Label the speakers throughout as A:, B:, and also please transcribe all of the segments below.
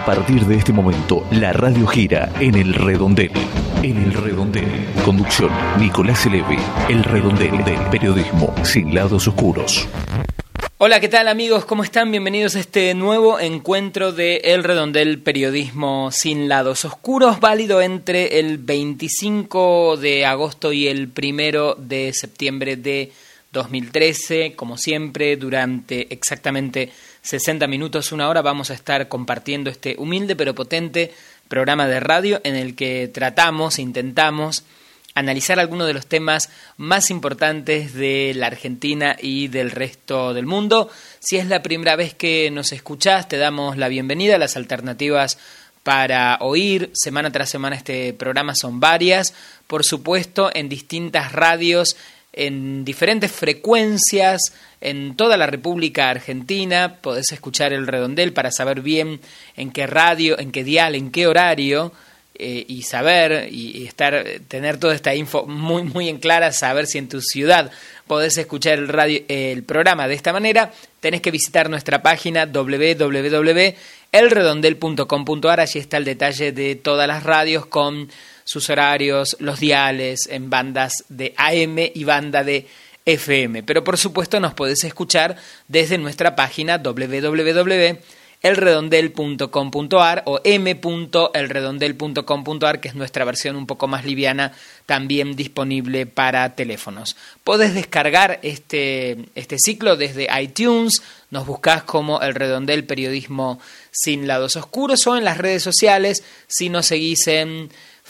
A: A partir de este momento, la radio gira en El Redondel. En El Redondel. Conducción, Nicolás Elevi. El Redondel del periodismo sin lados oscuros.
B: Hola, ¿qué tal amigos? ¿Cómo están? Bienvenidos a este nuevo encuentro de El Redondel Periodismo sin lados oscuros, válido entre el 25 de agosto y el 1 de septiembre de 2013. Como siempre, durante exactamente 60 minutos, una hora, vamos a estar compartiendo este humilde pero potente programa de radio en el que intentamos analizar algunos de los temas más importantes de la Argentina y del resto del mundo. Si es la primera vez que nos escuchás, te damos la bienvenida. Las alternativas para oír semana tras semana este programa son varias, por supuesto en distintas radios, en diferentes frecuencias, en toda la República Argentina. Podés escuchar El Redondel para saber bien en qué radio, en qué dial, en qué horario, y saber y tener toda esta info muy en clara, saber si en tu ciudad podés escuchar el programa de esta manera. Tenés que visitar nuestra página www.elredondel.com.ar. Allí está el detalle de todas las radios con sus horarios, los diales en bandas de AM y banda de FM. Pero por supuesto nos podés escuchar desde nuestra página www.elredondel.com.ar o m.elredondel.com.ar, que es nuestra versión un poco más liviana, también disponible para teléfonos. Podés descargar este ciclo desde iTunes, nos buscás como El Redondel Periodismo sin lados oscuros, o en las redes sociales, si nos seguís en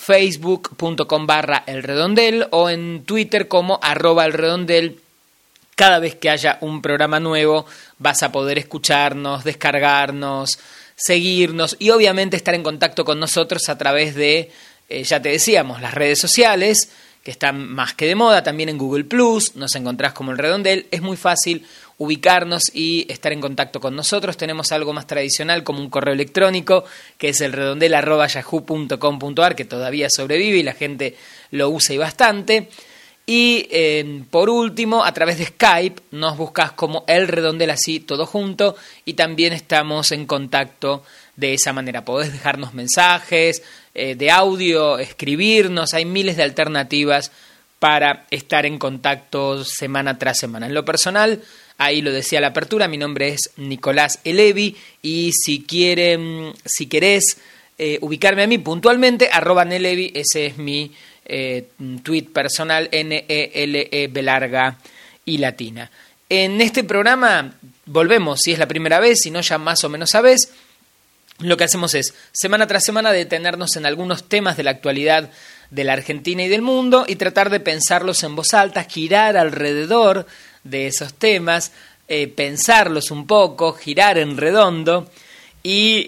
B: facebook.com/elredondel o en Twitter como @elredondel. Cada vez que haya un programa nuevo vas a poder escucharnos, descargarnos, seguirnos y obviamente estar en contacto con nosotros a través de, ya te decíamos, las redes sociales, que están más que de moda. También en Google Plus nos encontrás como El Redondel. Es muy fácil ubicarnos y estar en contacto con nosotros. Tenemos algo más tradicional como un correo electrónico, que es elredondel@yahoo.com.ar, que todavía sobrevive y la gente lo usa y bastante. Y por último, a través de Skype nos buscas como El Redondel, así todo junto, y también estamos en contacto de esa manera. Podés dejarnos mensajes de audio, escribirnos, hay miles de alternativas para estar en contacto semana tras semana. En lo personal, ahí lo decía a la apertura, mi nombre es Nicolás Elevi, y si querés ubicarme a mí puntualmente, @Nelevi, ese es mi tweet personal, NELE B larga y latina. En este programa volvemos, si es la primera vez, si no ya más o menos sabés. Lo que hacemos es, semana tras semana, detenernos en algunos temas de la actualidad de la Argentina y del mundo y tratar de pensarlos en voz alta, girar alrededor de esos temas, pensarlos un poco, girar en redondo y,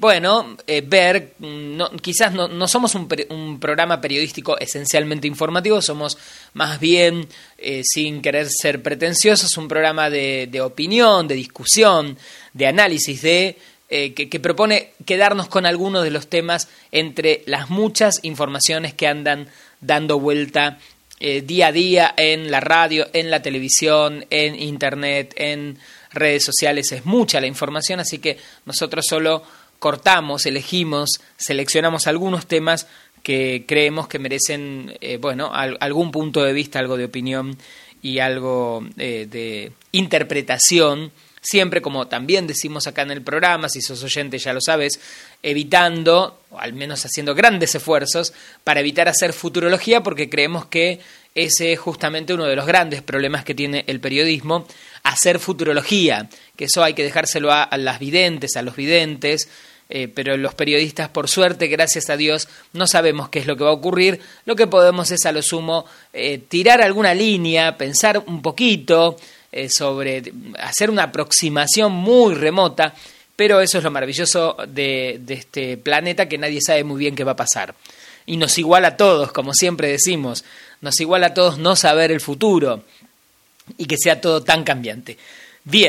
B: ver, quizás no somos un programa periodístico esencialmente informativo, somos más bien, sin querer ser pretenciosos, un programa de opinión, de discusión, de análisis, que propone quedarnos con algunos de los temas entre las muchas informaciones que andan dando vuelta día a día en la radio, en la televisión, en internet, en redes sociales. Es mucha la información, así que nosotros solo cortamos, elegimos, seleccionamos algunos temas que creemos que merecen algún punto de vista, algo de opinión y algo de interpretación. Siempre, como también decimos acá en el programa, si sos oyente ya lo sabes, evitando, o al menos haciendo grandes esfuerzos para evitar hacer futurología, porque creemos que ese es justamente uno de los grandes problemas que tiene el periodismo, hacer futurología, que eso hay que dejárselo a las videntes, a los videntes, pero los periodistas, por suerte, gracias a Dios, no sabemos qué es lo que va a ocurrir. Lo que podemos es, a lo sumo, tirar alguna línea, pensar un poquito, sobre hacer una aproximación muy remota, pero eso es lo maravilloso de este planeta, que nadie sabe muy bien qué va a pasar. Y nos iguala a todos, como siempre decimos, nos iguala a todos no saber el futuro y que sea todo tan cambiante. Bien,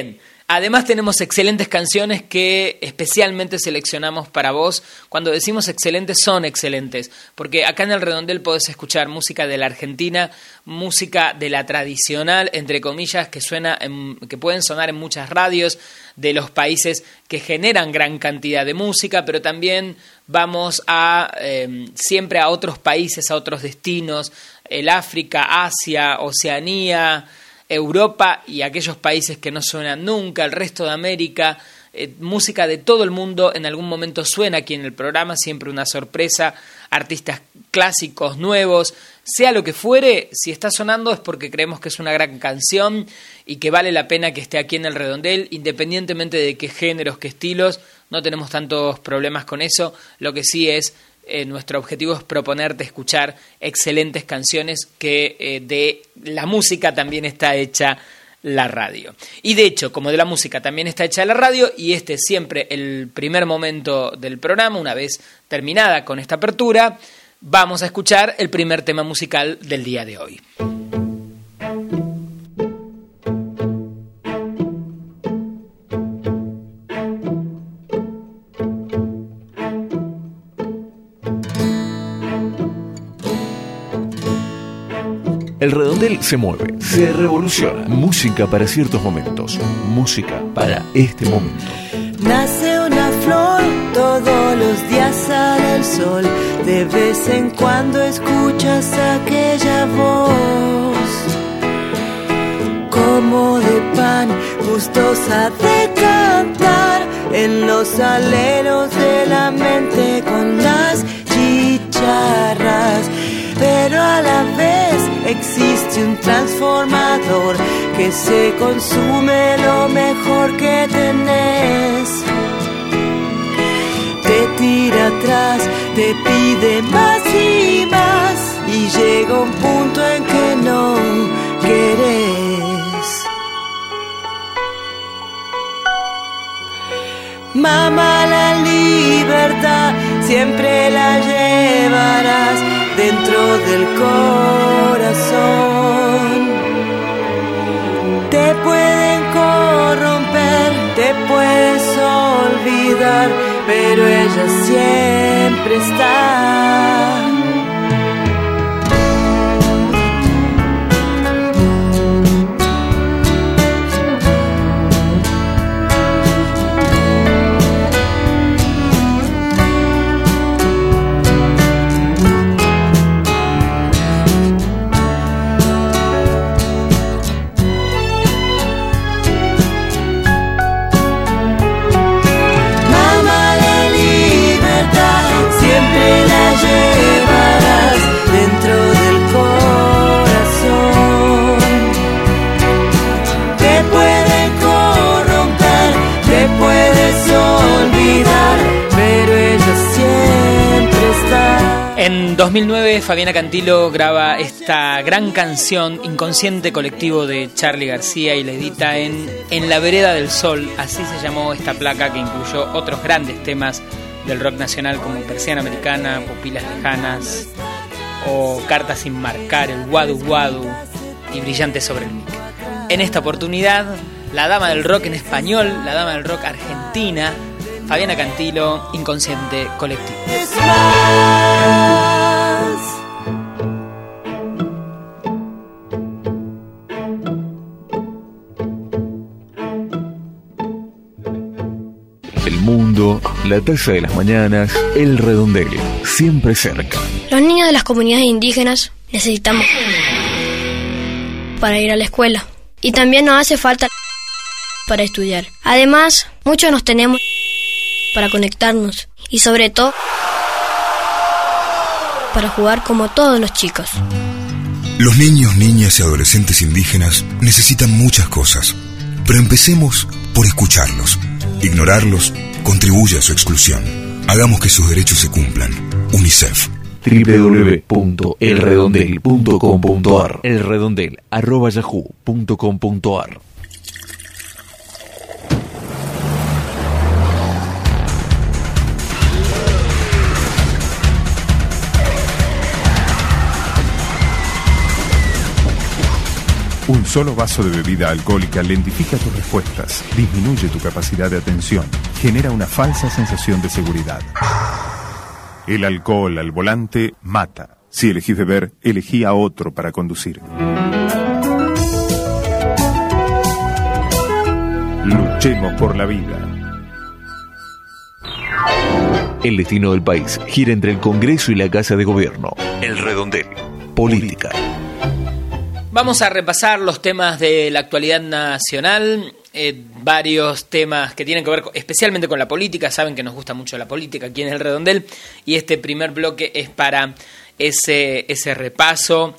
B: Además tenemos excelentes canciones que especialmente seleccionamos para vos. Cuando decimos excelentes, son excelentes, porque acá en El Redondel podés escuchar música de la Argentina, música de la tradicional, entre comillas, que pueden sonar en muchas radios de los países que generan gran cantidad de música, pero también vamos siempre a otros países, a otros destinos, el África, Asia, Oceanía, Europa y aquellos países que no suenan nunca, el resto de América, música de todo el mundo en algún momento suena aquí en el programa, siempre una sorpresa, artistas clásicos, nuevos, sea lo que fuere, si está sonando es porque creemos que es una gran canción y que vale la pena que esté aquí en El Redondel, independientemente de qué géneros, qué estilos, no tenemos tantos problemas con eso, lo que sí es nuestro objetivo es proponerte escuchar excelentes canciones que de la música también está hecha la radio. Y de hecho, como de la música también está hecha la radio, y este es siempre el primer momento del programa, una vez terminada con esta apertura, vamos a escuchar el primer tema musical del día de hoy.
A: El Redondel se mueve, se revoluciona. Música para ciertos momentos, música para este momento.
C: Nace una flor, todos los días sale el sol. De vez en cuando escuchas aquella voz, como de pan, gustosa de cantar, en los aleros de la mente con las chicharras. Pero a la vez existe un transformador que se consume lo mejor que tenés. Te tira atrás, te pide más y más, y llega un punto en que no querés. Mamá, la libertad siempre la llevarás dentro del corazón. Te pueden corromper, te puedes olvidar, pero ella siempre está. Llevarás dentro del corazón. Te pueden corromper, te puedes olvidar, pero ella siempre está.
B: En 2009 Fabiana Cantilo graba esta gran canción Inconsciente Colectivo de Charly García y la edita en La Vereda del Sol, así se llamó esta placa que incluyó otros grandes temas del rock nacional como Persiana Americana, Pupilas Lejanas o Cartas sin marcar, el Guadu Guadu y Brillante sobre el mic. En esta oportunidad, la dama del rock en español, la dama del rock argentina, Fabiana Cantilo, Inconsciente Colectivo.
A: La taza de las mañanas, El Redondel, siempre cerca.
D: Los niños de las comunidades indígenas necesitamos para ir a la escuela. Y también nos hace falta para estudiar. Además, muchos nos tenemos para conectarnos. Y sobre todo, para jugar como todos los chicos.
E: Los niños, niñas y adolescentes indígenas necesitan muchas cosas. Pero empecemos por escucharlos. Ignorarlos contribuye a su exclusión. Hagamos que sus derechos se cumplan. UNICEF.
A: www.elredondel.com.ar elredondel@yahoo.com.ar.
F: Un solo vaso de bebida alcohólica lentifica tus respuestas, disminuye tu capacidad de atención, genera una falsa sensación de seguridad. El alcohol al volante mata. Si elegís beber, elegí a otro para conducir. Luchemos por la vida.
A: El destino del país gira entre el Congreso y la Casa de Gobierno. El Redondel. Política.
B: Vamos a repasar los temas de la actualidad nacional, varios temas que tienen que ver especialmente con la política. Saben que nos gusta mucho la política aquí en El Redondel, y este primer bloque es para ese repaso.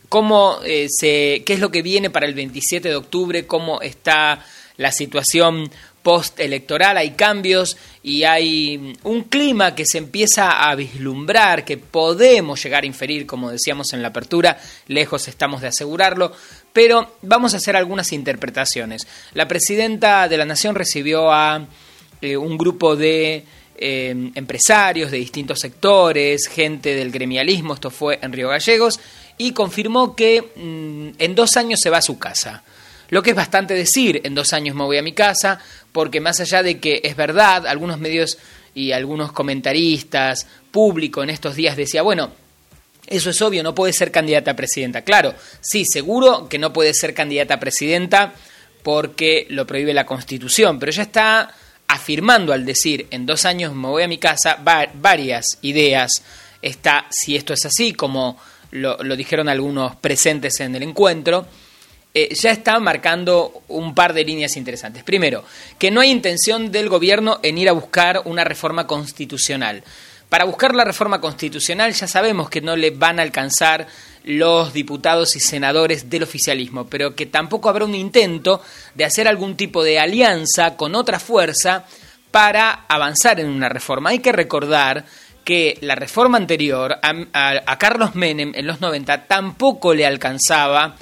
B: ¿Qué es lo que viene para el 27 de octubre? ¿Cómo está la situación postelectoral? Hay cambios y hay un clima que se empieza a vislumbrar, que podemos llegar a inferir, como decíamos en la apertura, lejos estamos de asegurarlo, pero vamos a hacer algunas interpretaciones. La presidenta de la Nación recibió a un grupo de empresarios de distintos sectores, gente del gremialismo, esto fue en Río Gallegos, y confirmó que en 2 años se va a su casa. Lo que es bastante decir, en 2 años me voy a mi casa, porque más allá de que es verdad, algunos medios y algunos comentaristas, público en estos días decía, bueno, eso es obvio, no puede ser candidata a presidenta. Claro, sí, seguro que no puede ser candidata a presidenta porque lo prohíbe la Constitución, pero ya está afirmando al decir, en 2 años me voy a mi casa, varias ideas. Está, si esto es así, como lo dijeron algunos presentes en el encuentro, ya está marcando un par de líneas interesantes. Primero, que no hay intención del gobierno en ir a buscar una reforma constitucional. Para buscar la reforma constitucional ya sabemos que no le van a alcanzar los diputados y senadores del oficialismo, pero que tampoco habrá un intento de hacer algún tipo de alianza con otra fuerza para avanzar en una reforma. Hay que recordar que la reforma anterior a Carlos Menem en los 90 tampoco le alcanzaba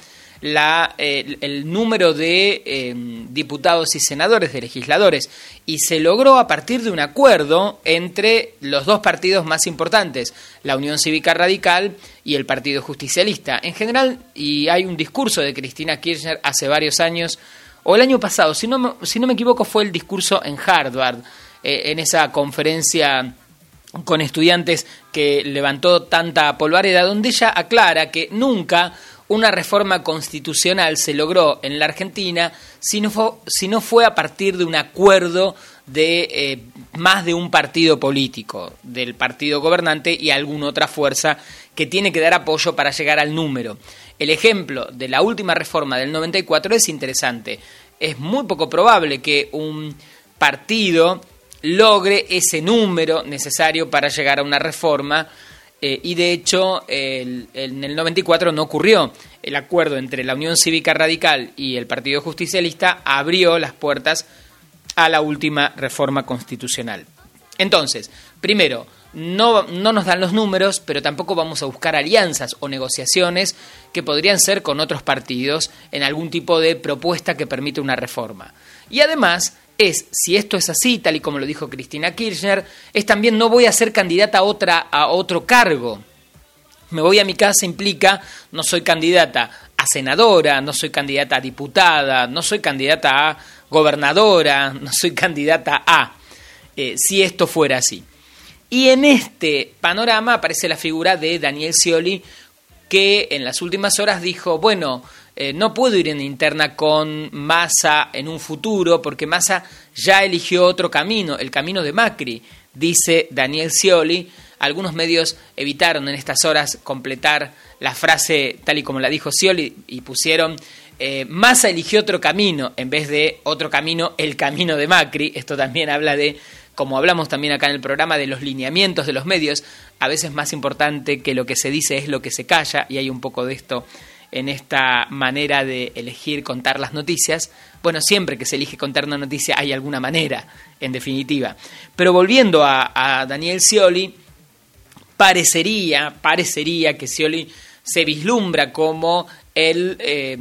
B: el número de diputados y senadores, de legisladores, y se logró a partir de un acuerdo entre los dos partidos más importantes, la Unión Cívica Radical y el Partido Justicialista. En general, y hay un discurso de Cristina Kirchner hace varios años, o el año pasado, si no me equivoco, fue el discurso en Harvard, en esa conferencia con estudiantes que levantó tanta polvareda, donde ella aclara que nunca una reforma constitucional se logró en la Argentina si no fue a partir de un acuerdo de más de un partido político, del partido gobernante y alguna otra fuerza que tiene que dar apoyo para llegar al número. El ejemplo de la última reforma del 94 es interesante. Es muy poco probable que un partido logre ese número necesario para llegar a una reforma. Y de hecho, en el 94 no ocurrió. El acuerdo entre la Unión Cívica Radical y el Partido Justicialista abrió las puertas a la última reforma constitucional. Entonces, primero, no nos dan los números, pero tampoco vamos a buscar alianzas o negociaciones que podrían ser con otros partidos en algún tipo de propuesta que permita una reforma. Y además, si esto es así, tal y como lo dijo Cristina Kirchner, es también no voy a ser candidata a otro cargo. Me voy a mi casa implica no soy candidata a senadora, no soy candidata a diputada, no soy candidata a gobernadora, no soy candidata a, si esto fuera así. Y en este panorama aparece la figura de Daniel Scioli, que en las últimas horas dijo, bueno, no puedo ir en interna con Massa en un futuro porque Massa ya eligió otro camino, el camino de Macri, dice Daniel Scioli. Algunos medios evitaron en estas horas completar la frase tal y como la dijo Scioli y pusieron Massa eligió otro camino en vez de otro camino, el camino de Macri. Esto también habla de, como hablamos también acá en el programa, de los lineamientos de los medios. A veces más importante que lo que se dice es lo que se calla, y hay un poco de esto en esta manera de elegir contar las noticias. Bueno, siempre que se elige contar una noticia hay alguna manera, en definitiva. Pero volviendo a Daniel Scioli, parecería que Scioli se vislumbra como el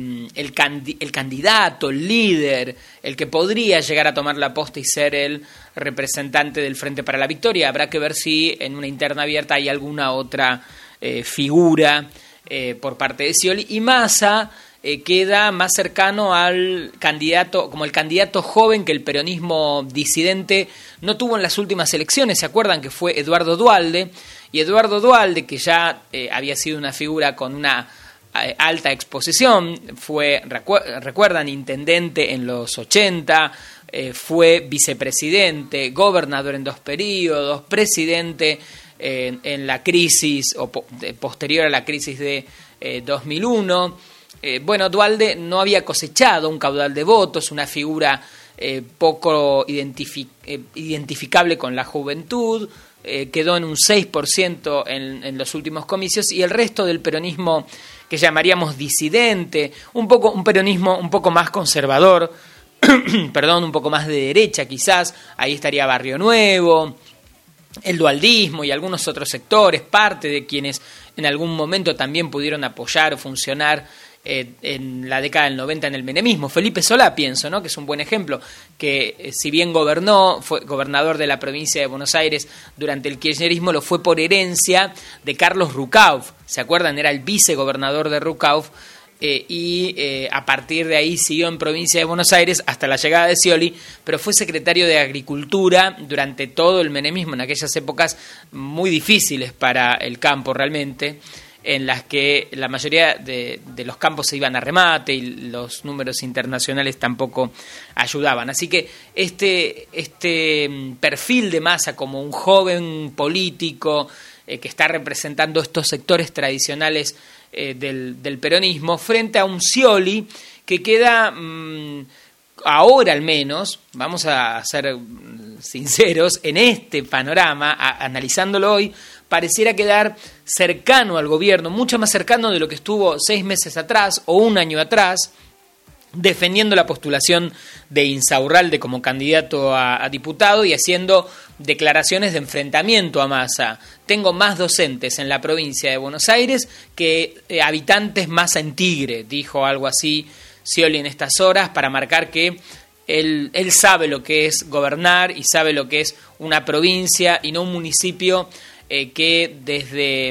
B: candidato, el líder, el que podría llegar a tomar la posta y ser el representante del Frente para la Victoria. Habrá que ver si en una interna abierta hay alguna otra figura por parte de Scioli. Y Massa queda más cercano al candidato, como el candidato joven que el peronismo disidente no tuvo en las últimas elecciones. ¿Se acuerdan que fue Eduardo Duhalde? Y Eduardo Duhalde, que ya había sido una figura con una alta exposición, fue, recuerdan, intendente en los 80, fue vicepresidente, gobernador en 2 periodos, presidente en la crisis o posterior a la crisis de 2001. Bueno, Duhalde no había cosechado un caudal de votos, una figura poco identificable con la juventud, quedó en un 6% en los últimos comicios, y el resto del peronismo que llamaríamos disidente, un peronismo un poco más conservador, perdón, un poco más de derecha quizás, ahí estaría Barrio Nuevo, el dualdismo y algunos otros sectores, parte de quienes en algún momento también pudieron apoyar o funcionar en la década del 90 en el menemismo. Felipe Solá, pienso, ¿no?, que es un buen ejemplo, que si bien fue gobernador de la provincia de Buenos Aires durante el kirchnerismo, lo fue por herencia de Carlos Rucauf. ¿Se acuerdan? Era el vicegobernador de Rucauf, y a partir de ahí siguió en provincia de Buenos Aires hasta la llegada de Scioli, pero fue secretario de Agricultura durante todo el menemismo, en aquellas épocas muy difíciles para el campo realmente, en las que la mayoría de los campos se iban a remate y los números internacionales tampoco ayudaban. Así que este perfil de Massa como un joven político que está representando estos sectores tradicionales del peronismo, frente a un Scioli que queda, ahora al menos, vamos a ser sinceros, en este panorama, analizándolo hoy, pareciera quedar cercano al gobierno, mucho más cercano de lo que estuvo 6 meses atrás o 1 año atrás, defendiendo la postulación de Insaurralde como candidato a diputado y haciendo declaraciones de enfrentamiento a Massa. Tengo más docentes en la provincia de Buenos Aires que habitantes Massa en Tigre, dijo algo así Scioli en estas horas, para marcar que él sabe lo que es gobernar y sabe lo que es una provincia y no un municipio que desde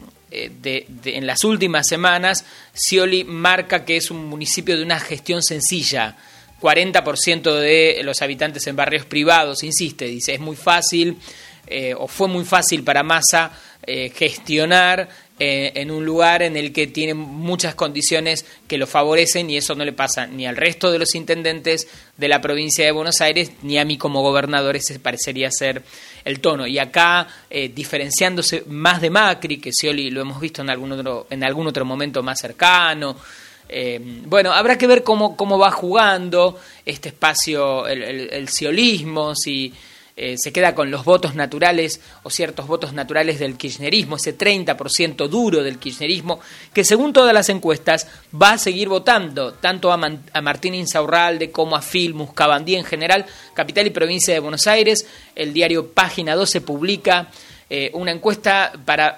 B: en las últimas semanas Scioli marca que es un municipio de una gestión sencilla. 40% de los habitantes en barrios privados, insiste, dice, es muy fácil o fue muy fácil para Massa gestionar en un lugar en el que tiene muchas condiciones que lo favorecen, y eso no le pasa ni al resto de los intendentes de la provincia de Buenos Aires ni a mí como gobernador. Ese parecería ser el tono. Y acá, diferenciándose más de Macri, que Scioli lo hemos visto en algún otro momento más cercano. Bueno, habrá que ver cómo va jugando este espacio el sciolismo, si se queda con los votos naturales o ciertos votos naturales del kirchnerismo, ese 30% duro del kirchnerismo, que según todas las encuestas va a seguir votando tanto a Martín Insaurralde como a Phil Muscabandí en general. Capital y provincia de Buenos Aires, el diario Página 12 publica una encuesta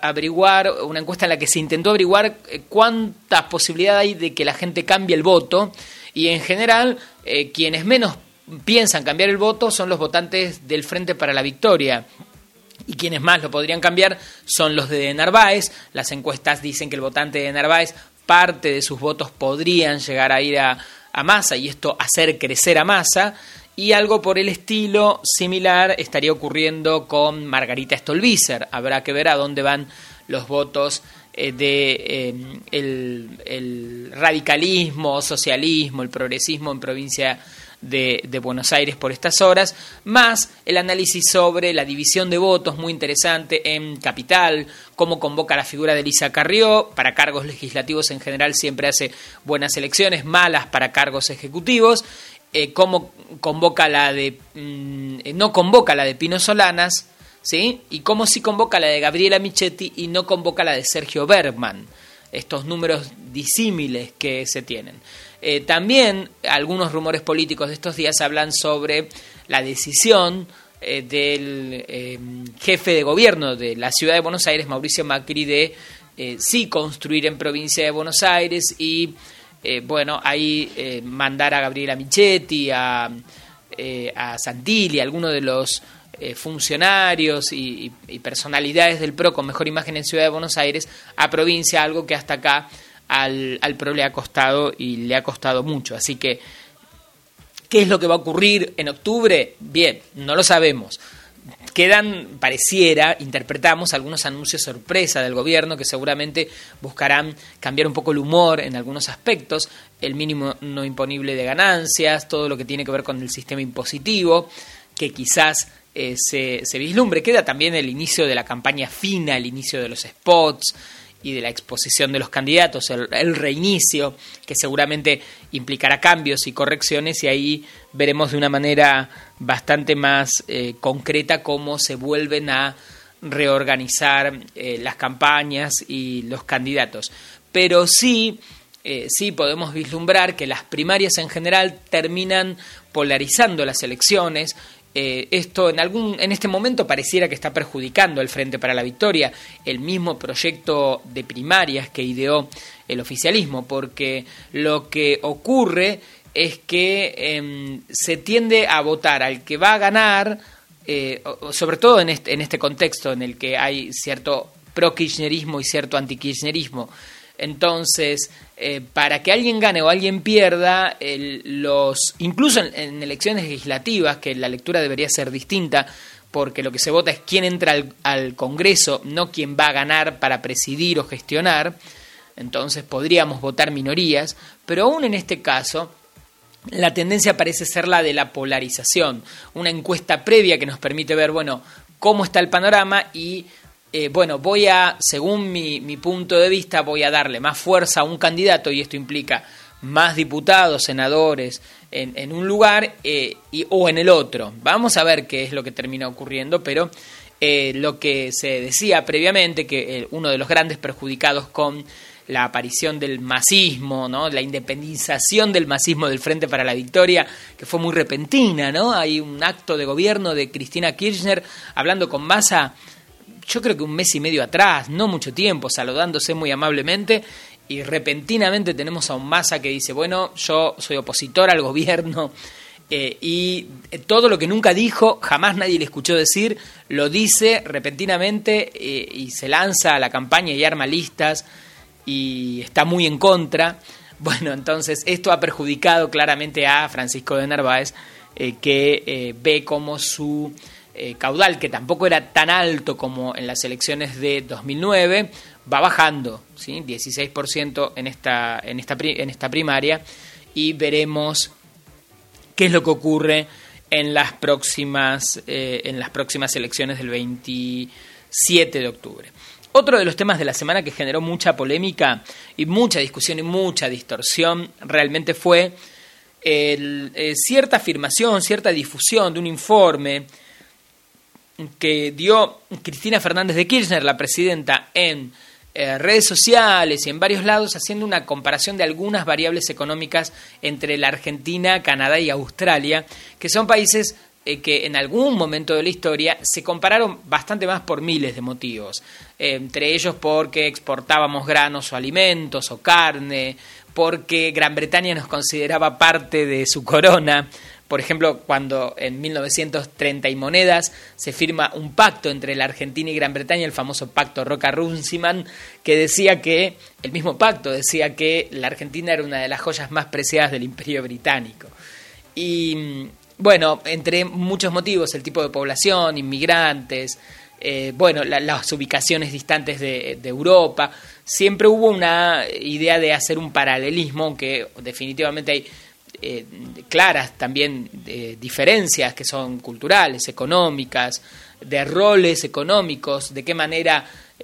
B: en la que se intentó averiguar cuántas posibilidades hay de que la gente cambie el voto, y en general quienes menos piensan cambiar el voto son los votantes del Frente para la Victoria, y quienes más lo podrían cambiar son los de Narváez. Las encuestas dicen que el votante de Narváez, parte de sus votos podrían llegar a ir a Massa y esto hacer crecer a Massa, y algo por el estilo similar estaría ocurriendo con Margarita Stolbizer. Habrá que ver a dónde van los votos de el radicalismo, socialismo, el progresismo en provincia de Buenos Aires por estas horas, más el análisis sobre la división de votos, muy interesante en Capital, cómo convoca la figura de Elisa Carrió. Para cargos legislativos en general siempre hace buenas elecciones, malas para cargos ejecutivos. Cómo convoca no convoca la de Pino Solanas, ¿sí? Y cómo sí convoca la de Gabriela Michetti y no convoca la de Sergio Bergman. Estos números disímiles que se tienen. También algunos rumores políticos de estos días hablan sobre la decisión del jefe de gobierno de la ciudad de Buenos Aires, Mauricio Macri, de sí construir en provincia de Buenos Aires y ahí mandar a Gabriela Michetti, a Santilli, a algunos de los funcionarios y personalidades del PRO con mejor imagen en Ciudad de Buenos Aires a provincia, algo que hasta acá al PRO le ha costado, y le ha costado mucho. Así que, ¿qué es lo que va a ocurrir en octubre? Bien, no lo sabemos. Pareciera, interpretamos algunos anuncios sorpresa del gobierno que seguramente buscarán cambiar un poco el humor en algunos aspectos, el mínimo no imponible de ganancias, todo lo que tiene que ver con el sistema impositivo, que quizás se vislumbre. Queda también el inicio de la campaña fina, el inicio de los spots y de la exposición de los candidatos, el reinicio, que seguramente implicará cambios y correcciones, y ahí veremos de una manera bastante más concreta cómo se vuelven a reorganizar las campañas y los candidatos. Pero sí podemos vislumbrar que las primarias en general terminan polarizando las elecciones. Esto en este momento pareciera que está perjudicando al Frente para la Victoria, el mismo proyecto de primarias que ideó el oficialismo, porque lo que ocurre es que se tiende a votar al que va a ganar, sobre todo en este contexto en el que hay cierto pro-kirchnerismo y cierto anti-kirchnerismo. Entonces, para que alguien gane o alguien pierda, incluso en elecciones legislativas, que la lectura debería ser distinta, porque lo que se vota es quién entra al Congreso, no quién va a ganar para presidir o gestionar. Entonces podríamos votar minorías, pero aún en este caso la tendencia parece ser la de la polarización, una encuesta previa que nos permite ver, cómo está el panorama y según mi punto de vista, voy a darle más fuerza a un candidato, y esto implica más diputados, senadores en un lugar o en el otro. Vamos a ver qué es lo que termina ocurriendo, pero lo que se decía previamente, que uno de los grandes perjudicados con la aparición del masismo, ¿no?, la independización del masismo del Frente para la Victoria, que fue muy repentina, ¿no? Hay un acto de gobierno de Cristina Kirchner hablando con Massa, yo creo que un mes y medio atrás, no mucho tiempo, saludándose muy amablemente, y repentinamente tenemos a un Massa que dice, yo soy opositor al gobierno, y todo lo que nunca dijo, jamás nadie le escuchó decir, lo dice repentinamente, y se lanza a la campaña y arma listas, y está muy en contra. Entonces esto ha perjudicado claramente a Francisco de Narváez, que ve como su caudal, que tampoco era tan alto como en las elecciones de 2009, va bajando, ¿sí? 16% en esta primaria, y veremos qué es lo que ocurre en las próximas elecciones del 27 de octubre. Otro de los temas de la semana que generó mucha polémica y mucha discusión y mucha distorsión realmente fue cierta afirmación, cierta difusión de un informe que dio Cristina Fernández de Kirchner, la presidenta, en redes sociales y en varios lados, haciendo una comparación de algunas variables económicas entre la Argentina, Canadá y Australia, que son países que en algún momento de la historia se compararon bastante más por miles de motivos, entre ellos porque exportábamos granos o alimentos o carne, porque Gran Bretaña nos consideraba parte de su corona. Por ejemplo, cuando en 1930 y monedas se firma un pacto entre la Argentina y Gran Bretaña, el famoso pacto Roca-Runciman, que decía que, el mismo pacto decía que la Argentina era una de las joyas más preciadas del Imperio Británico. Y entre muchos motivos, el tipo de población, inmigrantes, las ubicaciones distantes de Europa, siempre hubo una idea de hacer un paralelismo, aunque definitivamente hay claras también diferencias que son culturales, económicas, de roles económicos, de qué manera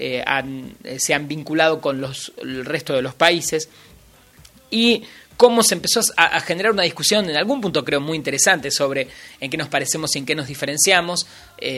B: se han vinculado con el resto de los países, y cómo se empezó a generar una discusión en algún punto creo muy interesante sobre en qué nos parecemos y en qué nos diferenciamos,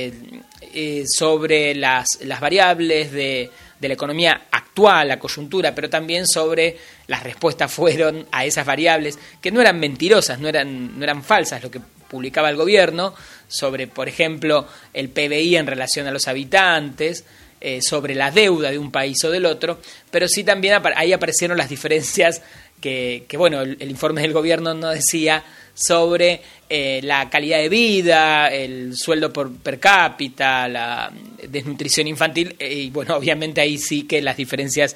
B: sobre las variables de la economía actual, la coyuntura, pero también sobre las respuestas fueron a esas variables, que no eran mentirosas, no eran falsas, lo que publicaba el gobierno, sobre, por ejemplo, el PBI en relación a los habitantes, sobre la deuda de un país o del otro, pero sí también ahí aparecieron las diferencias que el informe del gobierno no decía sobre la calidad de vida, el sueldo per cápita, la desnutrición infantil, y obviamente ahí sí que las diferencias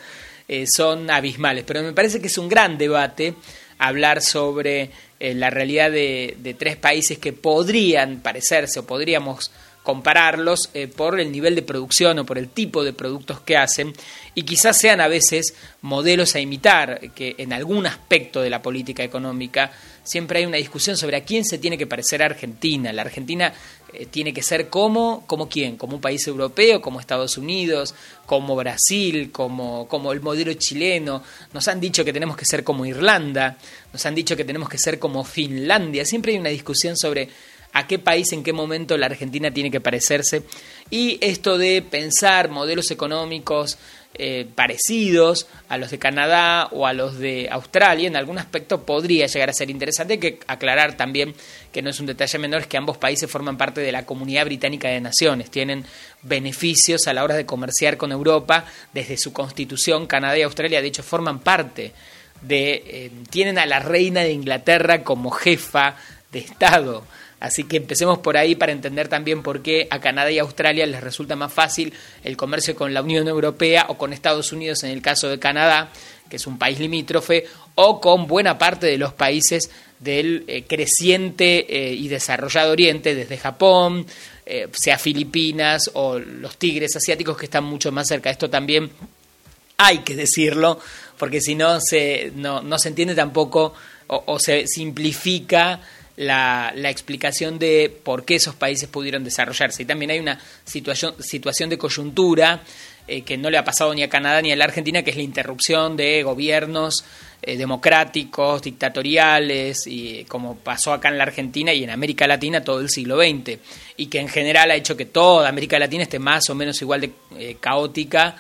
B: son abismales. Pero me parece que es un gran debate hablar sobre la realidad de tres países que podrían parecerse o podríamos compararlos por el nivel de producción o por el tipo de productos que hacen, y quizás sean a veces modelos a imitar, que en algún aspecto de la política económica siempre hay una discusión sobre a quién se tiene que parecer a Argentina. La Argentina tiene que ser como quién, como un país europeo, como Estados Unidos, como Brasil, como el modelo chileno. Nos han dicho que tenemos que ser como Irlanda, nos han dicho que tenemos que ser como Finlandia. Siempre hay una discusión sobre a qué país, en qué momento la Argentina tiene que parecerse, y esto de pensar modelos económicos parecidos a los de Canadá o a los de Australia, en algún aspecto podría llegar a ser interesante. Hay que aclarar también que no es un detalle menor, es que ambos países forman parte de la Comunidad Británica de Naciones, tienen beneficios a la hora de comerciar con Europa desde su constitución. Canadá y Australia de hecho forman parte tienen a la reina de Inglaterra como jefa de Estado. Así que empecemos por ahí para entender también por qué a Canadá y Australia les resulta más fácil el comercio con la Unión Europea o con Estados Unidos en el caso de Canadá, que es un país limítrofe, o con buena parte de los países del creciente y desarrollado Oriente, desde Japón, sea Filipinas o los tigres asiáticos que están mucho más cerca. Esto también hay que decirlo, porque si no no se entiende tampoco o se simplifica la explicación de por qué esos países pudieron desarrollarse. Y también hay una situación de coyuntura que no le ha pasado ni a Canadá ni a la Argentina, que es la interrupción de gobiernos democráticos, dictatoriales, y como pasó acá en la Argentina y en América Latina todo el siglo XX, y que en general ha hecho que toda América Latina esté más o menos igual de caótica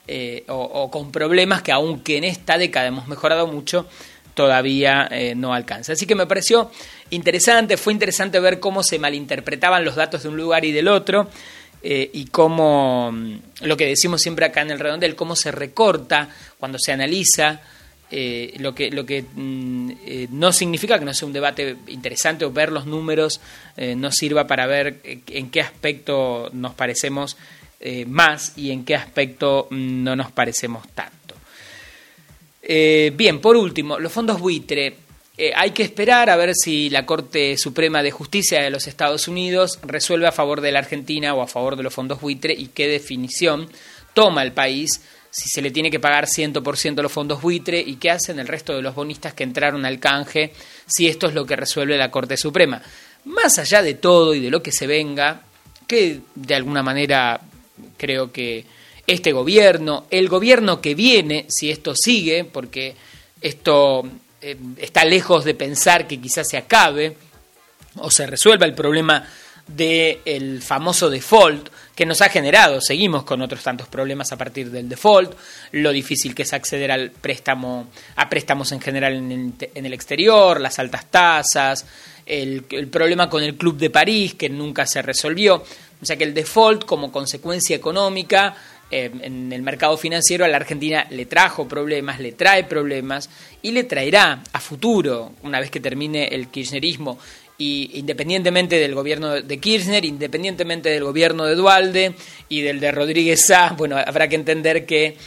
B: o con problemas que, aunque en esta década hemos mejorado mucho, todavía no alcanza. Así que me pareció fue interesante ver cómo se malinterpretaban los datos de un lugar y del otro, y cómo, lo que decimos siempre acá en el Redondel, cómo se recorta cuando se analiza, lo que no significa que no sea un debate interesante, o ver los números no sirva para ver en qué aspecto nos parecemos más y en qué aspecto no nos parecemos tanto. Bien, por último, los fondos buitre. Hay que esperar a ver si la Corte Suprema de Justicia de los Estados Unidos resuelve a favor de la Argentina o a favor de los fondos buitre, y qué definición toma el país, si se le tiene que pagar 100% los fondos buitre, y qué hacen el resto de los bonistas que entraron al canje, si esto es lo que resuelve la Corte Suprema. Más allá de todo y de lo que se venga, que de alguna manera creo que este gobierno, el gobierno que viene, si esto sigue, porque esto está lejos de pensar que quizás se acabe o se resuelva el problema del famoso default que nos ha generado. Seguimos con otros tantos problemas a partir del default, lo difícil que es acceder a préstamos en general en el exterior, las altas tasas, el problema con el Club de París que nunca se resolvió. O sea que el default como consecuencia económica en el mercado financiero a la Argentina le trajo problemas, le trae problemas y le traerá a futuro, una vez que termine el kirchnerismo, y independientemente del gobierno de Kirchner, independientemente del gobierno de Duhalde y del de Rodríguez Sá. Bueno, habrá que entender que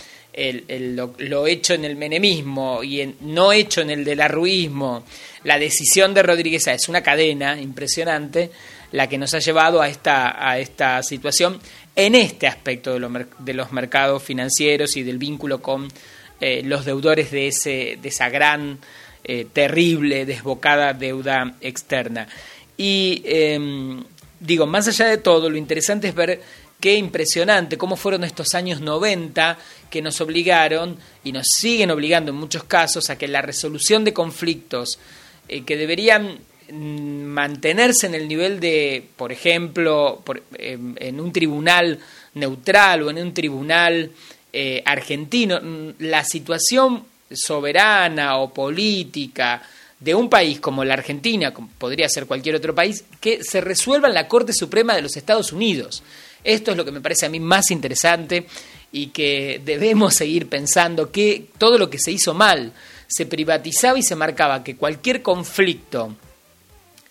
B: lo hecho en el menemismo y no hecho en el del arruismo, la decisión de Rodríguez Sá es una cadena impresionante la que nos ha llevado a esta situación en este aspecto de los mercados financieros y del vínculo con los deudores de esa gran, terrible, desbocada deuda externa. Y digo, más allá de todo, lo interesante es ver qué impresionante, cómo fueron estos años 90 que nos obligaron y nos siguen obligando en muchos casos a que la resolución de conflictos que deberían mantenerse en el nivel de, por ejemplo, en un tribunal neutral o en un tribunal argentino, la situación soberana o política de un país como la Argentina, como podría ser cualquier otro país, que se resuelva en la Corte Suprema de los Estados Unidos. Esto es lo que me parece a mí más interesante, y que debemos seguir pensando que todo lo que se hizo mal, se privatizaba y se marcaba que cualquier conflicto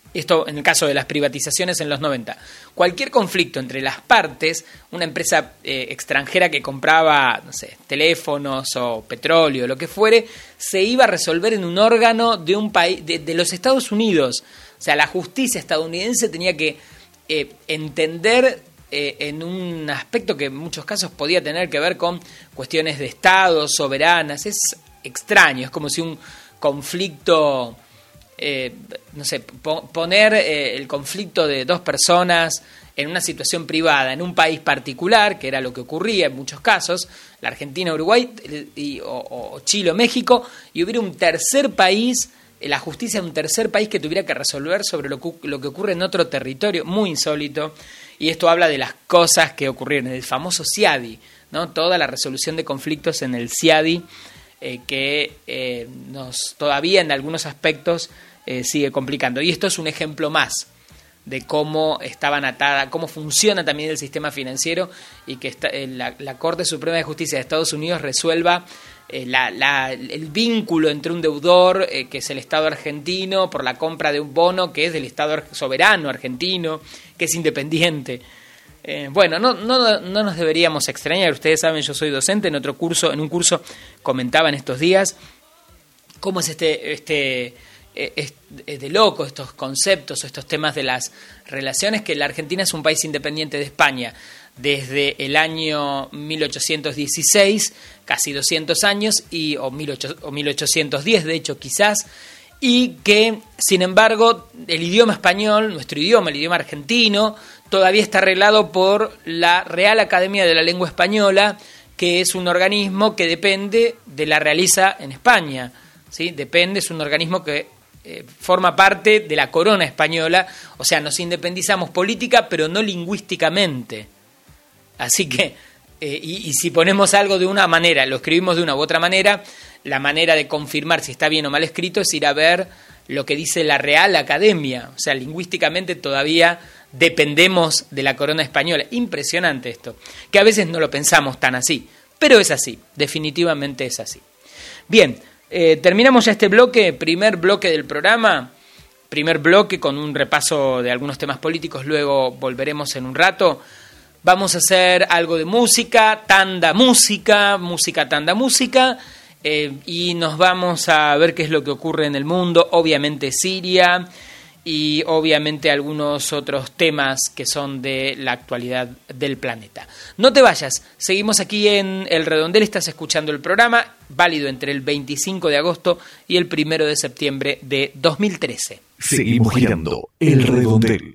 B: Esto en el caso de las privatizaciones en los 90. Cualquier conflicto entre las partes, una empresa extranjera que compraba, no sé, teléfonos o petróleo, lo que fuere, se iba a resolver en un órgano de un país, de los Estados Unidos. O sea, la justicia estadounidense tenía que entender en un aspecto que en muchos casos podía tener que ver con cuestiones de Estado, soberanas. Es extraño, es como si un conflicto... no sé, poner el conflicto de dos personas en una situación privada, en un país particular, que era lo que ocurría en muchos casos, la Argentina, Uruguay o Chile o México, y hubiera un tercer país, la justicia de un tercer país que tuviera que resolver sobre lo que ocurre en otro territorio, muy insólito, y esto habla de las cosas que ocurrieron en el famoso CIADI, ¿no? Toda la resolución de conflictos en el CIADI, que nos todavía en algunos aspectos sigue complicando. Y esto es un ejemplo más de cómo estaban atadas, cómo funciona también el sistema financiero, y que la Corte Suprema de Justicia de Estados Unidos resuelva el vínculo entre un deudor, que es el Estado argentino, por la compra de un bono que es del Estado soberano argentino, que es independiente. Bueno, no nos deberíamos extrañar. Ustedes saben, yo soy docente. En un curso comentaba en estos días cómo es de loco estos conceptos o estos temas de las relaciones, que la Argentina es un país independiente de España desde el año 1816, casi 200 años, o 1810 de hecho quizás, y que sin embargo el idioma español, nuestro idioma, el idioma argentino, todavía está arreglado por la Real Academia de la Lengua Española, que es un organismo que depende de la Realiza en España, ¿sí? Es un organismo que forma parte de la corona española, o sea, nos independizamos política, pero no lingüísticamente. Así que, y si ponemos algo de una manera, lo escribimos de una u otra manera, la manera de confirmar si está bien o mal escrito es ir a ver lo que dice la Real Academia. O sea, lingüísticamente todavía dependemos de la corona española. Impresionante esto, que a veces no lo pensamos tan así, pero es así, definitivamente es así. Bien, terminamos ya este bloque, primer bloque del programa, primer bloque con un repaso de algunos temas políticos, luego volveremos en un rato. Vamos a hacer algo de música, tanda música, tanda música, y nos vamos a ver qué es lo que ocurre en el mundo, obviamente Siria, y obviamente algunos otros temas que son de la actualidad del planeta. No te vayas, seguimos aquí en El Redondel, estás escuchando el programa, válido entre el 25 de agosto y el 1 de septiembre de 2013.
A: Seguimos girando El Redondel.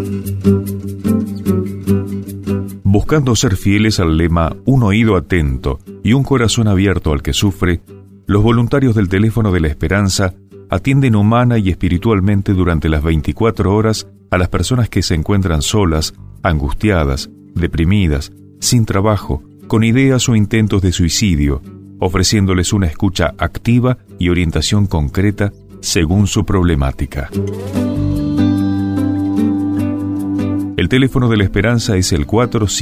F: Buscando ser fieles al lema "un oído atento y un corazón abierto al que sufre", los voluntarios del Teléfono de la Esperanza atienden humana y espiritualmente durante las 24 horas a las personas que se encuentran solas, angustiadas, deprimidas, sin trabajo, con ideas o intentos de suicidio, ofreciéndoles una escucha activa y orientación concreta según su problemática. El Teléfono de la Esperanza es el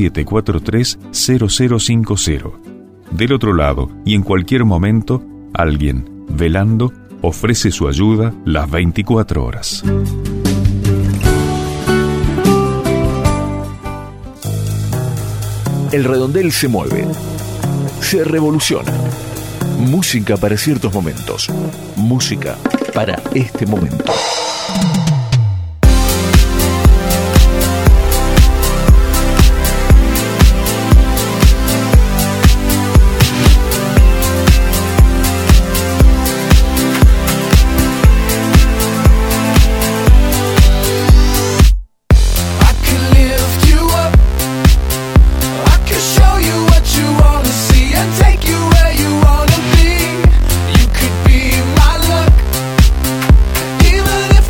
F: 4743-0050. Del otro lado, y en cualquier momento, alguien, velando, ofrece su ayuda las 24 horas.
A: El Redondel se mueve, se revoluciona. Música para ciertos momentos, música para este momento.
G: Even if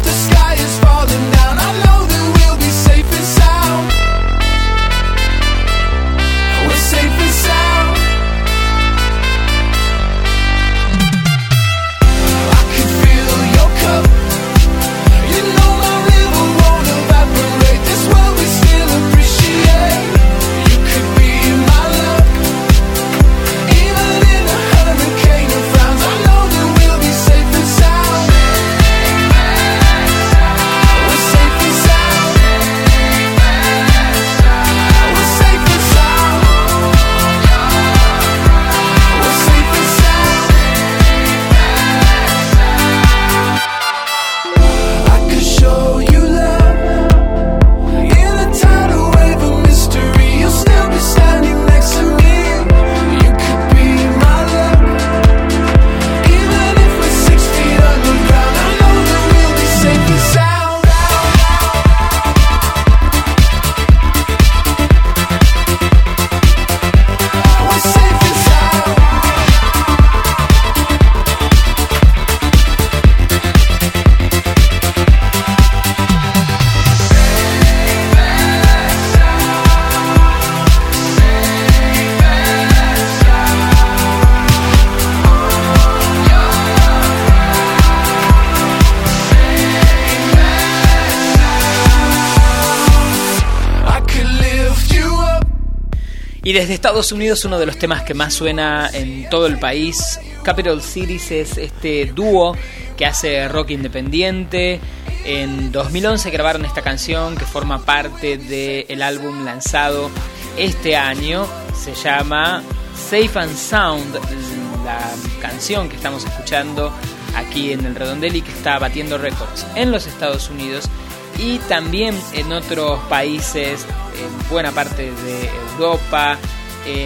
B: Y desde Estados Unidos, uno de los temas que más suena en todo el país, Capital Cities, es este dúo que hace rock independiente. En 2011 grabaron esta canción que forma parte del álbum lanzado este año. Se llama Safe and Sound, la canción que estamos escuchando aquí en el Redondel y que está batiendo récords en los Estados Unidos y también en otros países, en buena parte de Europa, en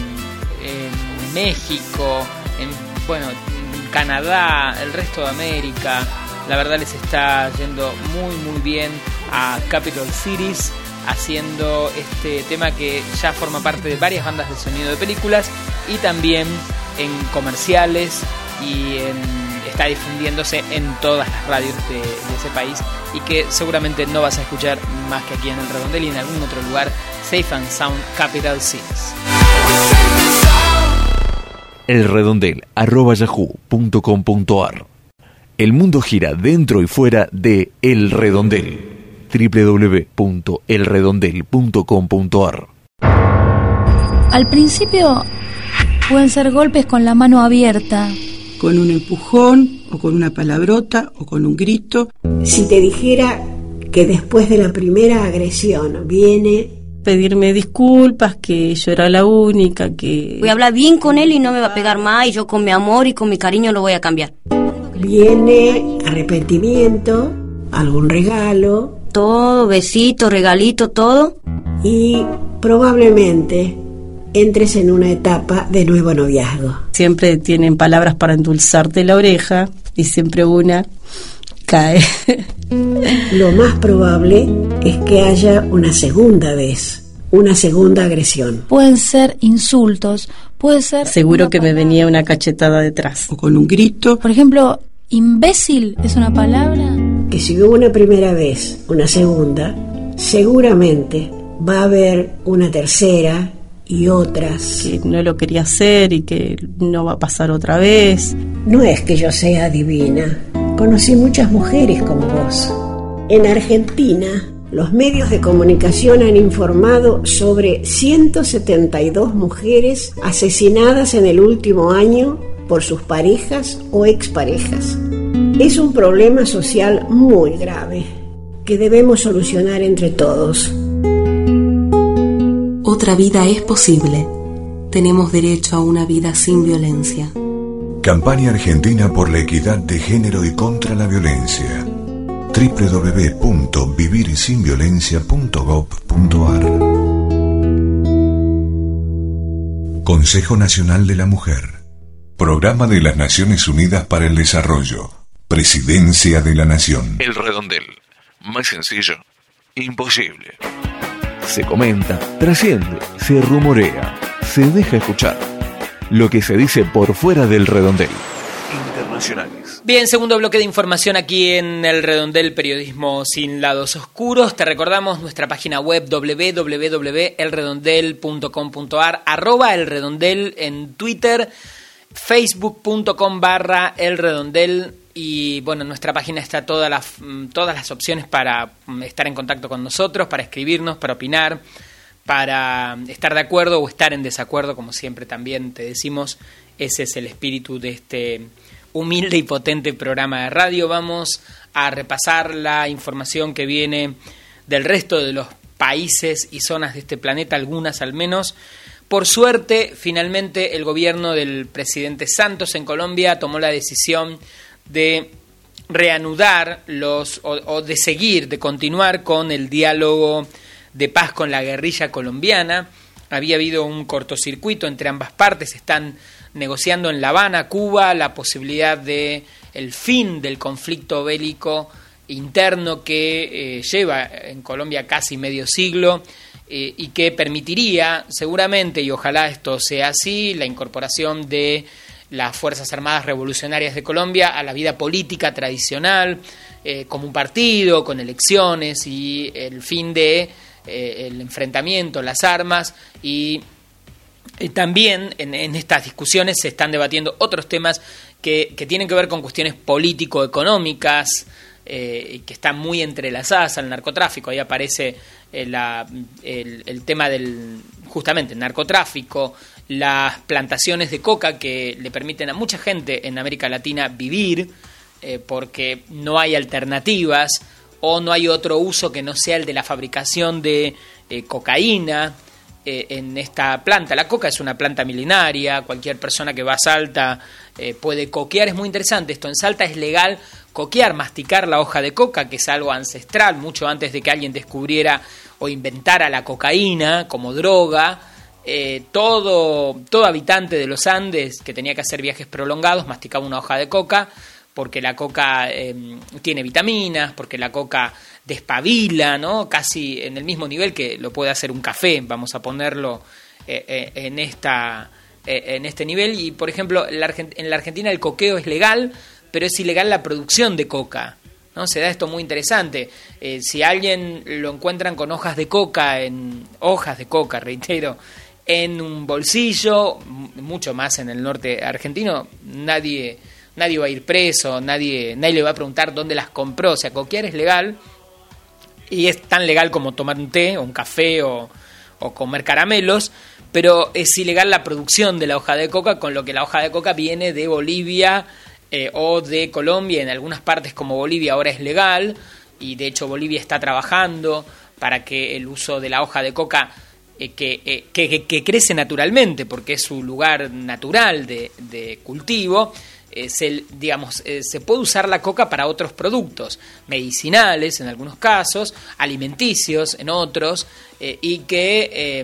B: México, en Canadá, el resto de América. La verdad les está yendo muy bien a Capital Cities, haciendo este tema que ya forma parte de varias bandas de sonido de películas y también en comerciales y está difundiéndose en todas las radios de ese país y que seguramente no vas a escuchar más que aquí en el Redondel y en algún otro lugar. Safe and Sound, Capital Cities.
A: elredondel@yahoo.com.ar. El mundo gira dentro y fuera de El Redondel. www.elredondel.com.ar.
G: Al principio pueden ser golpes con la mano abierta,
H: con un empujón o con una palabrota o con un grito.
I: Si te dijera que después de la primera agresión viene
J: pedirme disculpas, que yo era la única, que
D: voy a hablar bien con él y no me va a pegar más y yo con mi amor y con mi cariño lo voy a cambiar.
I: Viene arrepentimiento, algún regalo,
D: todo, besito, regalito, todo,
I: y probablemente entres en una etapa de nuevo noviazgo.
J: Siempre tienen palabras para endulzarte la oreja y siempre una cae.
I: Lo más probable es que haya una segunda vez, una segunda agresión.
G: Pueden ser insultos, puede ser...
J: Seguro que me venía una cachetada detrás.
H: O con un grito.
G: Por ejemplo, imbécil es una palabra.
I: Que si hubo una primera vez, una segunda, seguramente va a haber una tercera y otras.
J: Que no lo quería hacer y que no va a pasar otra vez.
I: No es que yo sea divina. Conocí muchas mujeres como vos. En Argentina, los medios de comunicación han informado sobre 172 mujeres asesinadas en el último año por sus parejas o exparejas. Es un problema social muy grave que debemos solucionar entre todos.
K: Otra vida es posible. Tenemos derecho a una vida sin violencia.
E: Campaña Argentina por la Equidad de Género y contra la Violencia. www.vivirsinviolencia.gov.ar. Consejo Nacional de la Mujer. Programa de las Naciones Unidas para el Desarrollo. Presidencia de la Nación.
A: El Redondel. Más sencillo, imposible. Se comenta, trasciende, se rumorea, se deja escuchar. Lo que se dice por fuera del Redondel. Internacionales.
B: Bien, segundo bloque de información aquí en el Redondel, periodismo sin lados oscuros. Te recordamos nuestra página web www.elredondel.com.ar, @elredondel en Twitter, facebook.com/elredondel. Y bueno, en nuestra página está todas las opciones para estar en contacto con nosotros, para escribirnos, para opinar, para estar de acuerdo o estar en desacuerdo, como siempre también te decimos. Ese es el espíritu de este humilde y potente programa de radio. Vamos a repasar la información que viene del resto de los países y zonas de este planeta, algunas al menos. Por suerte, finalmente el gobierno del presidente Santos en Colombia tomó la decisión de reanudar de continuar con el diálogo de paz con la guerrilla colombiana. Había habido un cortocircuito entre ambas partes. Están negociando en La Habana, Cuba, la posibilidad de el fin del conflicto bélico interno que lleva en Colombia casi medio siglo y que permitiría seguramente, y ojalá esto sea así, la incorporación de las Fuerzas Armadas Revolucionarias de Colombia a la vida política tradicional, como un partido, con elecciones y el fin de el enfrentamiento, las armas. Y también en estas discusiones se están debatiendo otros temas que tienen que ver con cuestiones político-económicas, que están muy entrelazadas al narcotráfico. Ahí aparece el tema del justamente el narcotráfico, las plantaciones de coca que le permiten a mucha gente en América Latina vivir, porque no hay alternativas o no hay otro uso que no sea el de la fabricación de cocaína en esta planta. La coca es una planta milenaria, cualquier persona que va a Salta puede coquear, es muy interesante esto. En Salta es legal coquear, masticar la hoja de coca, que es algo ancestral, mucho antes de que alguien descubriera o inventara la cocaína como droga. Todo habitante de los Andes que tenía que hacer viajes prolongados masticaba una hoja de coca, porque la coca tiene vitaminas, porque la coca despabila, ¿no? Casi en el mismo nivel que lo puede hacer un café, vamos a ponerlo en este nivel. Y, por ejemplo, en la Argentina el coqueo es legal, pero es ilegal la producción de coca, ¿no? Se da esto muy interesante. Si alguien lo encuentran con hojas de coca, reitero, en un bolsillo, mucho más en el norte argentino, nadie va a ir preso, nadie le va a preguntar dónde las compró. O sea, coquear es legal, y es tan legal como tomar un té o un café o comer caramelos, pero es ilegal la producción de la hoja de coca, con lo que la hoja de coca viene de Bolivia o de Colombia. En algunas partes como Bolivia ahora es legal, y de hecho Bolivia está trabajando para que el uso de la hoja de coca que crece naturalmente, porque es su lugar natural de cultivo, se puede usar la coca para otros productos medicinales en algunos casos, alimenticios en otros, y que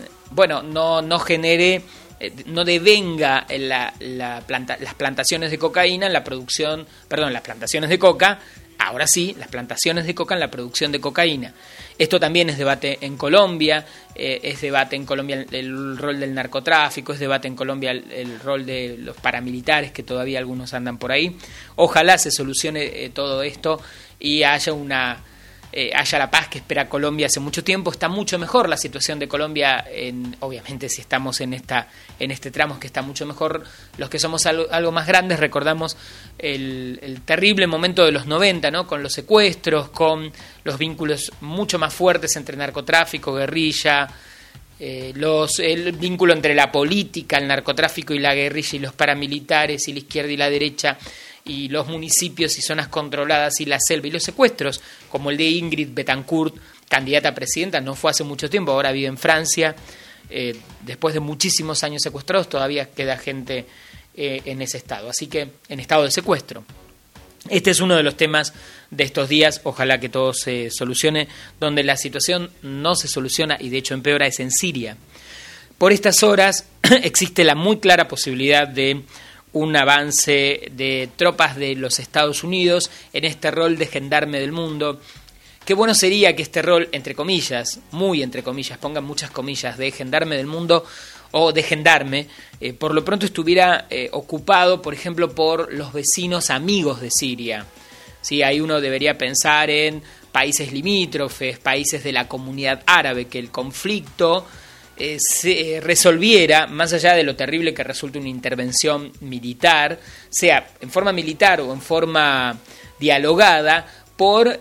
B: no genere, no devenga las plantaciones de cocaína en la producción, las plantaciones de coca. Ahora sí, las plantaciones de coca en la producción de cocaína. Esto también es debate en Colombia, es debate en Colombia el rol del narcotráfico, es debate en Colombia el rol de los paramilitares, que todavía algunos andan por ahí. Ojalá se solucione todo esto y haya la paz que espera Colombia hace mucho tiempo. Está mucho mejor la situación de Colombia, obviamente si estamos en este tramo, es que está mucho mejor. Los que somos algo más grandes recordamos el terrible momento de los 90, ¿no? Con los secuestros, con los vínculos mucho más fuertes entre narcotráfico, guerrilla, el vínculo entre la política, el narcotráfico y la guerrilla, y los paramilitares y la izquierda y la derecha, y los municipios y zonas controladas y la selva, y los secuestros, como el de Ingrid Betancourt, candidata a presidenta. No fue hace mucho tiempo, ahora vive en Francia. Después de muchísimos años secuestrados, todavía queda gente en ese estado, así que en estado de secuestro. Este es uno de los temas de estos días. Ojalá que todo se solucione. Donde la situación no se soluciona, y de hecho empeora, es en Siria. Por estas horas existe la muy clara posibilidad de un avance de tropas de los Estados Unidos en este rol de gendarme del mundo. Qué bueno sería que este rol, entre comillas, muy entre comillas, pongan muchas comillas, de gendarme del mundo o de gendarme, por lo pronto estuviera ocupado, por ejemplo, por los vecinos amigos de Siria. Sí, ahí uno debería pensar en países limítrofes, países de la comunidad árabe, que el conflicto se resolviera, más allá de lo terrible que resulte una intervención militar, sea en forma militar o en forma dialogada, por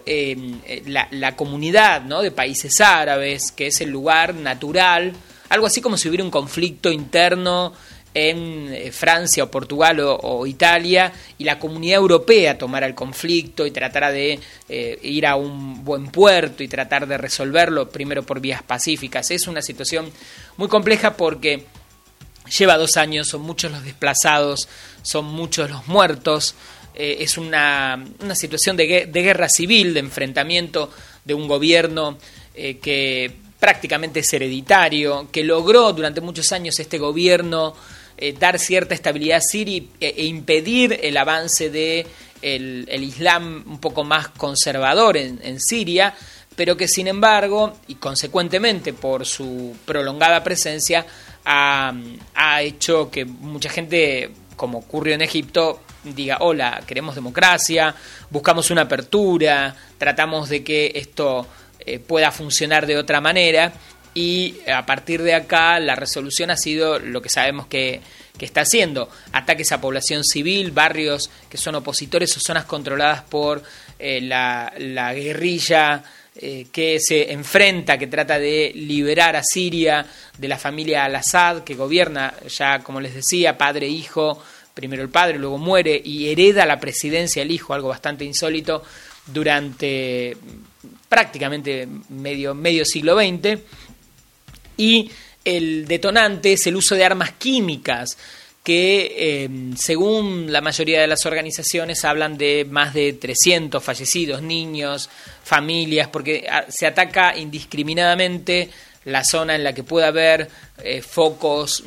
B: la comunidad, ¿no?, de países árabes, que es el lugar natural, algo así como si hubiera un conflicto interno en Francia o Portugal o Italia, y la comunidad europea tomara el conflicto y tratara de ir a un buen puerto y tratar de resolverlo primero por vías pacíficas. Es una situación muy compleja porque lleva 2 años, son muchos los desplazados, son muchos los muertos. Es una situación de guerra civil, de enfrentamiento de un gobierno que prácticamente es hereditario, que logró durante muchos años este gobierno dar cierta estabilidad a Siria e impedir el avance de el Islam un poco más conservador en Siria, pero que sin embargo, y consecuentemente por su prolongada presencia, ha hecho que mucha gente, como ocurrió en Egipto, diga: hola, queremos democracia, buscamos una apertura, tratamos de que esto pueda funcionar de otra manera. Y a partir de acá la resolución ha sido lo que sabemos que está haciendo: ataques a población civil, barrios que son opositores o zonas controladas por la guerrilla que se enfrenta, que trata de liberar a Siria de la familia al-Assad, que gobierna ya, como les decía, padre e hijo, primero el padre, luego muere y hereda la presidencia el hijo, algo bastante insólito, durante prácticamente medio siglo XX. Y el detonante es el uso de armas químicas, que según la mayoría de las organizaciones hablan de más de 300 fallecidos, niños, familias, porque se ataca indiscriminadamente la zona en la que pueda haber focos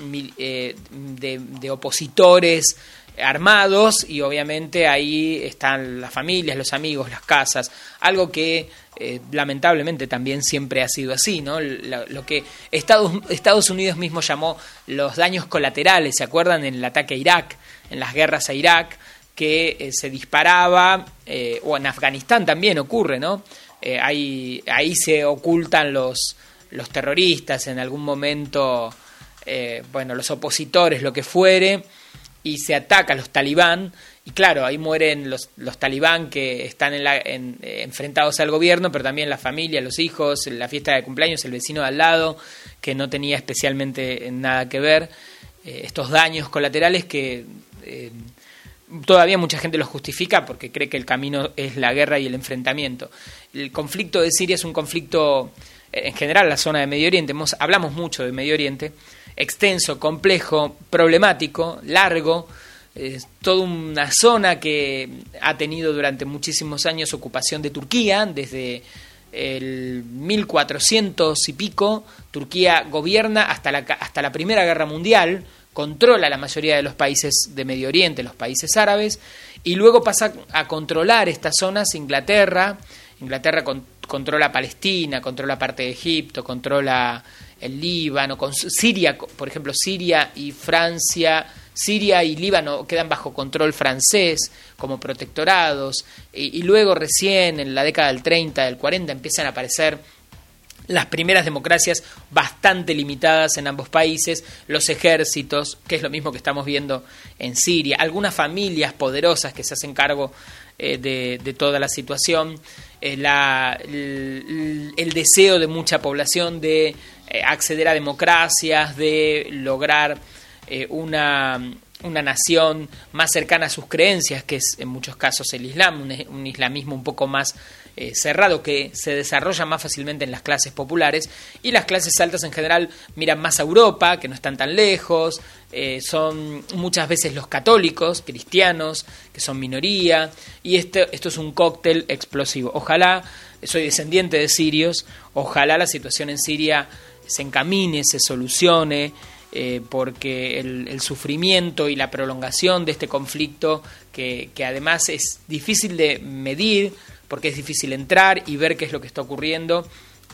B: de opositores armados, y obviamente ahí están las familias, los amigos, las casas, algo que lamentablemente también siempre ha sido así, ¿no? Lo que Estados Unidos mismo llamó los daños colaterales, ¿se acuerdan? En el ataque a Irak, en las guerras a Irak, que se disparaba, o en Afganistán también ocurre, ¿no? Ahí se ocultan los terroristas, en algún momento, los opositores, lo que fuere, y se ataca a los talibán, y claro, ahí mueren los talibán que están enfrentados al gobierno, pero también la familia, los hijos, la fiesta de cumpleaños, el vecino de al lado, que no tenía especialmente nada que ver. Estos daños colaterales que todavía mucha gente los justifica porque cree que el camino es la guerra y el enfrentamiento. El conflicto de Siria es un conflicto, en general la zona de Medio Oriente, hablamos mucho de Medio Oriente, extenso, complejo, problemático, largo, toda una zona que ha tenido durante muchísimos años ocupación de Turquía. Desde el 1400 y pico, Turquía gobierna hasta la Primera Guerra Mundial, controla la mayoría de los países de Medio Oriente, los países árabes, y luego pasa a controlar estas zonas Inglaterra. Inglaterra controla Palestina, controla parte de Egipto, controla el Líbano, con Siria, por ejemplo, Siria y Líbano quedan bajo control francés como protectorados, y luego recién en la década del 30, del 40 empiezan a aparecer las primeras democracias bastante limitadas en ambos países, los ejércitos, que es lo mismo que estamos viendo en Siria, algunas familias poderosas que se hacen cargo de toda la situación, el deseo de mucha población de acceder a democracias, de lograr una nación más cercana a sus creencias, que es en muchos casos el Islam, un islamismo un poco más cerrado, que se desarrolla más fácilmente en las clases populares, y las clases altas en general miran más a Europa, que no están tan lejos, son muchas veces los católicos, cristianos, que son minoría, y esto es un cóctel explosivo. Ojalá, soy descendiente de sirios, ojalá la situación en Siria se encamine, se solucione, porque el sufrimiento y la prolongación de este conflicto, que además es difícil de medir, porque es difícil entrar y ver qué es lo que está ocurriendo,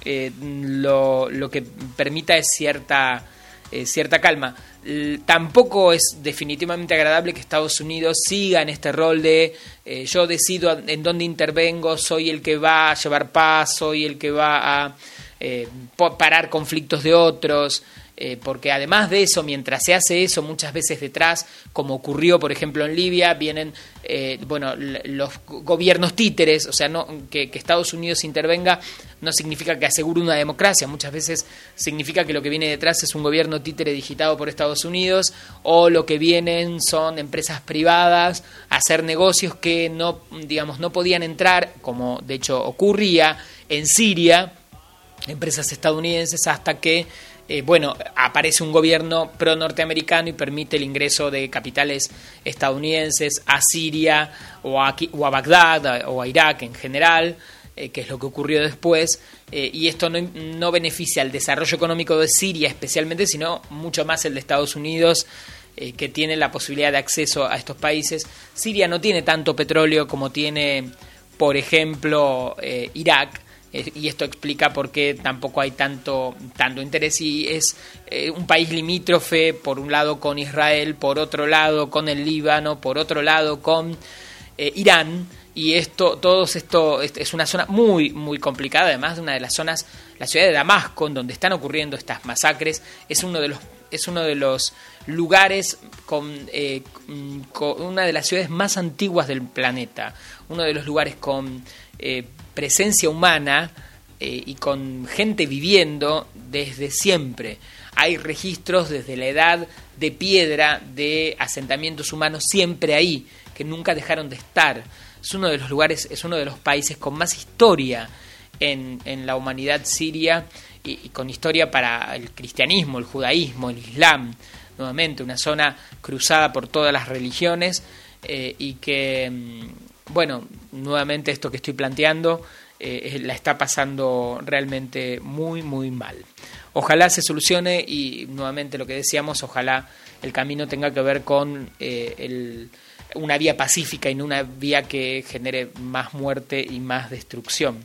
B: lo que permita es cierta calma. Tampoco es definitivamente agradable que Estados Unidos siga en este rol de yo decido en dónde intervengo, soy el que va a llevar paz, soy el que va a parar conflictos de otros, porque además de eso, mientras se hace eso, muchas veces detrás, como ocurrió por ejemplo en Libia, vienen los gobiernos títeres. O sea, que Estados Unidos intervenga no significa que asegure una democracia, muchas veces significa que lo que viene detrás es un gobierno títere digitado por Estados Unidos, o lo que vienen son empresas privadas a hacer negocios que no podían entrar, como de hecho ocurría en Siria, empresas estadounidenses, hasta que aparece un gobierno pro-norteamericano y permite el ingreso de capitales estadounidenses a Siria o a Bagdad o a Irak en general, que es lo que ocurrió después, y esto no beneficia al desarrollo económico de Siria especialmente, sino mucho más el de Estados Unidos, que tiene la posibilidad de acceso a estos países. Siria no tiene tanto petróleo como tiene, por ejemplo, Irak, y esto explica por qué tampoco hay tanto interés, y es un país limítrofe, por un lado con Israel, por otro lado con el Líbano, por otro lado con Irán, y todo esto es una zona muy muy complicada. Además, de una de las zonas, la ciudad de Damasco, en donde están ocurriendo estas masacres, es uno de los lugares con una de las ciudades más antiguas del planeta, uno de los lugares con presencia humana y con gente viviendo desde siempre. Hay registros desde la edad de piedra de asentamientos humanos siempre ahí, que nunca dejaron de estar. Es uno de los lugares, es uno de los países con más historia en la humanidad siria y con historia para el cristianismo, el judaísmo, el islam. Nuevamente, una zona cruzada por todas las religiones y que, bueno, nuevamente esto que estoy planteando la está pasando realmente muy, muy mal. Ojalá se solucione y, nuevamente, lo que decíamos, ojalá el camino tenga que ver con una vía pacífica y no una vía que genere más muerte y más destrucción.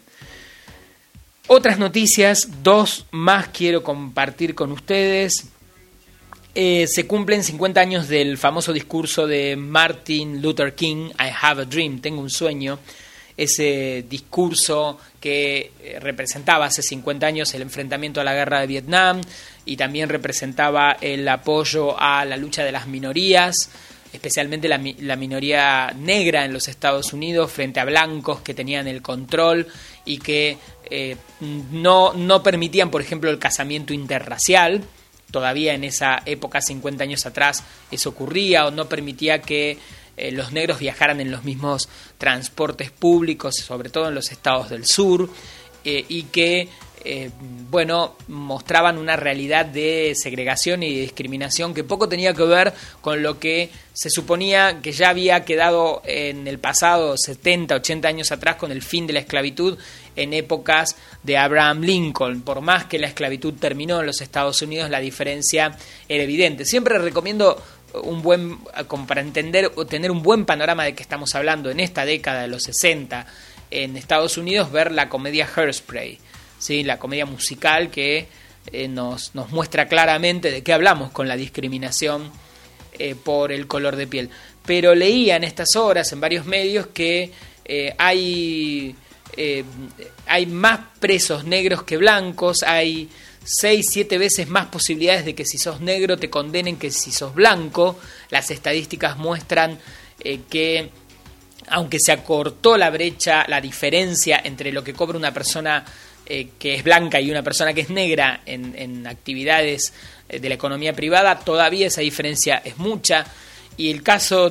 B: Otras noticias, 2 más quiero compartir con ustedes. Se cumplen 50 años del famoso discurso de Martin Luther King, I Have a Dream, tengo un sueño. Ese discurso que representaba hace 50 años el enfrentamiento a la guerra de Vietnam y también representaba el apoyo a la lucha de las minorías, especialmente la minoría negra en los Estados Unidos frente a blancos que tenían el control y que no permitían, por ejemplo, el casamiento interracial. Todavía en esa época, 50 años atrás, eso ocurría, o no permitía que los negros viajaran en los mismos transportes públicos, sobre todo en los estados del sur, y que mostraban una realidad de segregación y de discriminación que poco tenía que ver con lo que se suponía que ya había quedado en el pasado, 70, 80 años atrás, con el fin de la esclavitud en épocas de Abraham Lincoln. Por más que la esclavitud terminó en los Estados Unidos, la diferencia era evidente. Siempre recomiendo como para entender o tener un buen panorama de qué estamos hablando en esta década de los 60 en Estados Unidos, ver la comedia Hairspray, ¿sí? La comedia musical que nos muestra claramente de qué hablamos con la discriminación por el color de piel. Pero leía en estas horas en varios medios que hay más presos negros que blancos, hay 6-7 veces más posibilidades de que si sos negro te condenen que si sos blanco. Las estadísticas muestran que aunque se acortó la brecha, la diferencia entre lo que cobra una persona que es blanca y una persona que es negra en actividades de la economía privada, todavía esa diferencia es mucha. Y el caso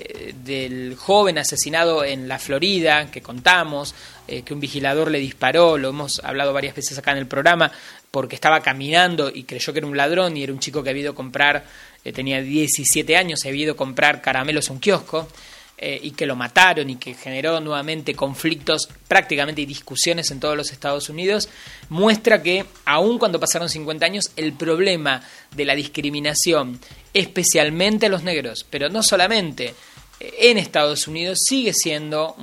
B: del joven asesinado en la Florida, que contamos, que un vigilador le disparó, lo hemos hablado varias veces acá en el programa, porque estaba caminando y creyó que era un ladrón y era un chico que había ido a comprar, tenía 17 años, había ido a comprar caramelos a un kiosco, y que lo mataron y que generó nuevamente conflictos prácticamente y discusiones en todos los Estados Unidos, muestra que aun cuando pasaron 50 años, el problema de la discriminación, especialmente a los negros, pero no solamente en Estados Unidos, sigue siendo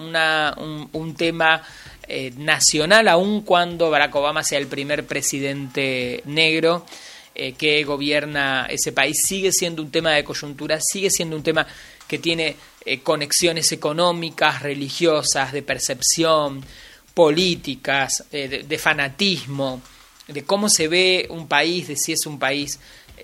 B: un tema nacional, aun cuando Barack Obama sea el primer presidente negro que gobierna ese país. Sigue siendo un tema de coyuntura, sigue siendo un tema que tiene conexiones económicas, religiosas, de percepción, políticas, de fanatismo, de cómo se ve un país, de si es un país,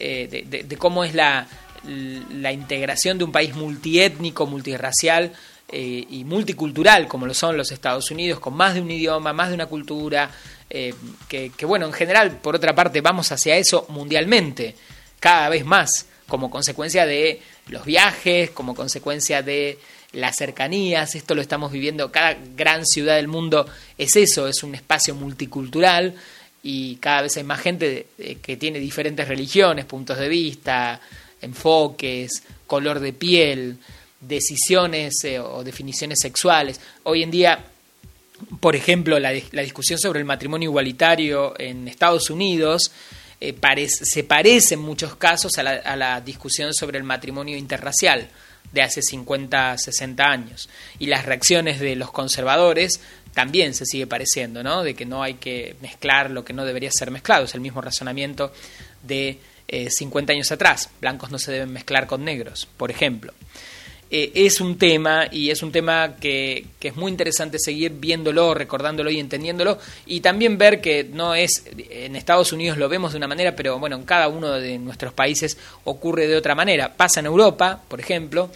B: de cómo es la integración de un país multiétnico, multirracial y multicultural, como lo son los Estados Unidos, con más de un idioma, más de una cultura, que bueno, en general, por otra parte, vamos hacia eso mundialmente, cada vez más, como consecuencia de los viajes, como consecuencia de las cercanías. Esto lo estamos viviendo, cada gran ciudad del mundo es eso, es un espacio multicultural y cada vez hay más gente que tiene diferentes religiones, puntos de vista, enfoques, color de piel, decisiones o definiciones sexuales. Hoy en día, por ejemplo, la discusión sobre el matrimonio igualitario en Estados Unidos se parece en muchos casos a la discusión sobre el matrimonio interracial de hace 50, 60 años. Y las reacciones de los conservadores también se sigue pareciendo, ¿no? De que no hay que mezclar lo que no debería ser mezclado. Es el mismo razonamiento de 50 años atrás. Blancos no se deben mezclar con negros, por ejemplo. Es un tema, y es un tema que es muy interesante seguir viéndolo, recordándolo y entendiéndolo, y también ver que no es, en Estados Unidos lo vemos de una manera, pero bueno, en cada uno de nuestros países ocurre de otra manera. Pasa en Europa, por ejemplo,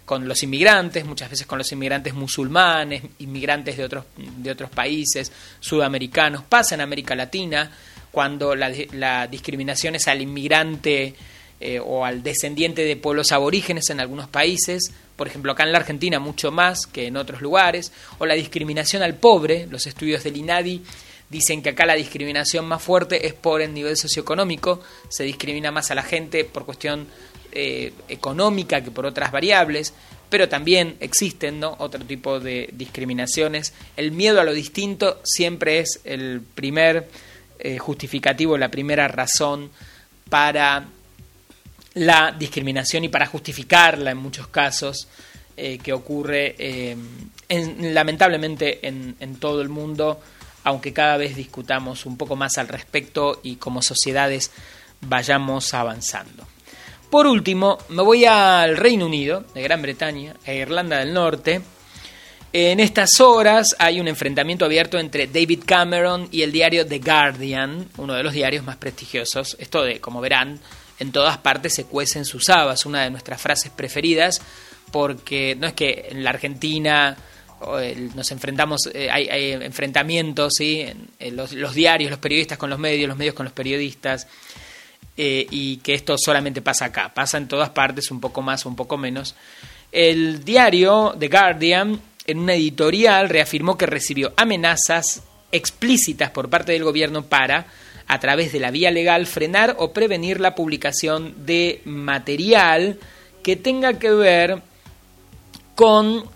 B: con los inmigrantes, muchas veces con los inmigrantes musulmanes, inmigrantes de otros países, sudamericanos. Pasa en América Latina, cuando la discriminación es al inmigrante o al descendiente de pueblos aborígenes en algunos países, por ejemplo acá en la Argentina mucho más que en otros lugares, o la discriminación al pobre. Los estudios del INADI dicen que acá la discriminación más fuerte es por el nivel socioeconómico, se discrimina más a la gente por cuestión económica que por otras variables, pero también existen, ¿no?, otro tipo de discriminaciones. El miedo a lo distinto siempre es el primer justificativo, la primera razón para la discriminación y para justificarla en muchos casos, que ocurre lamentablemente en todo el mundo, aunque cada vez discutamos un poco más al respecto y como sociedades vayamos avanzando. Por último, me voy al Reino Unido, de Gran Bretaña, a Irlanda del Norte. En estas horas hay un enfrentamiento abierto entre David Cameron y el diario The Guardian, uno de los diarios más prestigiosos. Esto de, como verán, en todas partes se cuecen sus habas, una de nuestras frases preferidas, porque no es que en la Argentina nos enfrentamos, hay enfrentamientos, ¿sí?, los diarios, los periodistas con los medios con los periodistas, y que esto solamente pasa acá, pasa en todas partes, un poco más o un poco menos. El diario The Guardian, en una editorial, reafirmó que recibió amenazas explícitas por parte del gobierno para, a través de la vía legal, frenar o prevenir la publicación de material que tenga que ver con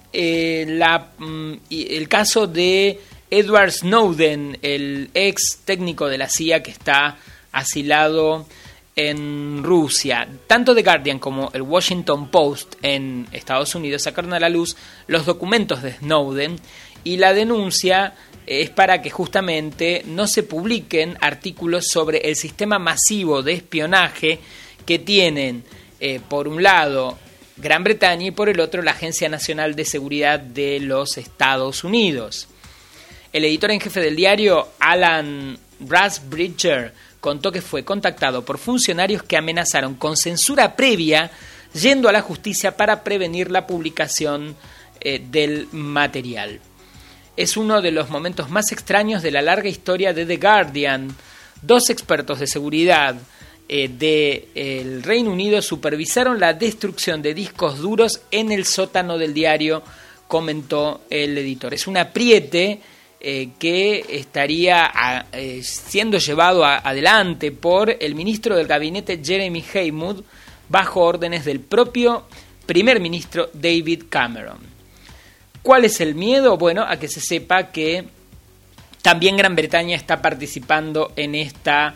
B: el caso de Edward Snowden, el ex técnico de la CIA que está asilado en Rusia. Tanto The Guardian como el Washington Post en Estados Unidos sacaron a la luz los documentos de Snowden, y la denuncia es para que justamente no se publiquen artículos sobre el sistema masivo de espionaje que tienen, por un lado, Gran Bretaña y por el otro, la Agencia Nacional de Seguridad de los Estados Unidos. El editor en jefe del diario, Alan Rasbridger, contó que fue contactado por funcionarios que amenazaron con censura previa, yendo a la justicia para prevenir la publicación del material. Es uno de los momentos más extraños de la larga historia de The Guardian. 2 expertos de seguridad del Reino Unido supervisaron la destrucción de discos duros en el sótano del diario, comentó el editor. Es un apriete que estaría siendo llevado adelante por el ministro del gabinete Jeremy Haywood bajo órdenes del propio primer ministro David Cameron. ¿Cuál es el miedo? Bueno, a que se sepa que también Gran Bretaña está participando en esta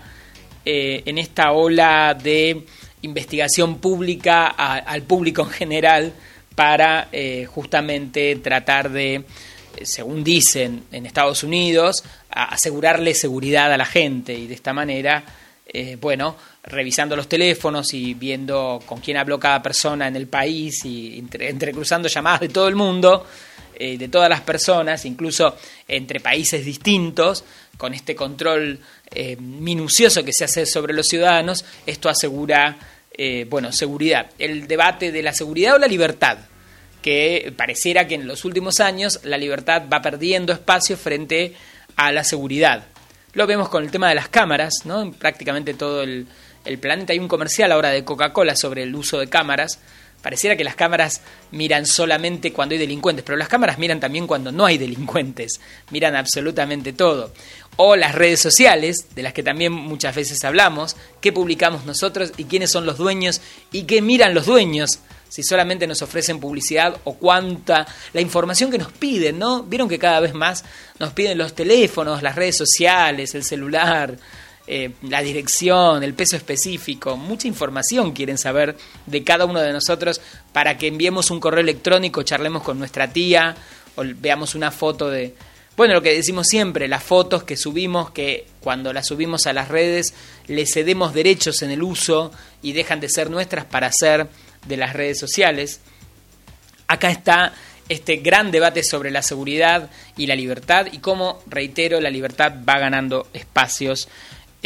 B: ola de investigación pública al público en general para justamente tratar de, según dicen en Estados Unidos, asegurarle seguridad a la gente, y de esta manera, revisando los teléfonos y viendo con quién habló cada persona en el país y entrecruzando llamadas de todo el mundo, de todas las personas, incluso entre países distintos, con este control minucioso que se hace sobre los ciudadanos, esto asegura seguridad. El debate de la seguridad o la libertad, que pareciera que en los últimos años la libertad va perdiendo espacio frente a la seguridad. Lo vemos con el tema de las cámaras, ¿no? En prácticamente todo el planeta. Hay un comercial ahora de Coca-Cola sobre el uso de cámaras. Pareciera que las cámaras miran solamente cuando hay delincuentes, pero las cámaras miran también cuando no hay delincuentes, miran absolutamente todo. O las redes sociales, de las que también muchas veces hablamos, qué publicamos nosotros y quiénes son los dueños y qué miran los dueños, si solamente nos ofrecen publicidad o cuánta la información que nos piden, ¿no? Vieron que cada vez más nos piden los teléfonos, las redes sociales, el celular, la dirección, el peso específico, mucha información quieren saber de cada uno de nosotros para que enviemos un correo electrónico, charlemos con nuestra tía o veamos una foto de... Bueno, lo que decimos siempre, las fotos que subimos, que cuando las subimos a las redes le cedemos derechos en el uso y dejan de ser nuestras para ser de las redes sociales. Acá está este gran debate sobre la seguridad y la libertad y cómo, reitero, la libertad va ganando espacios.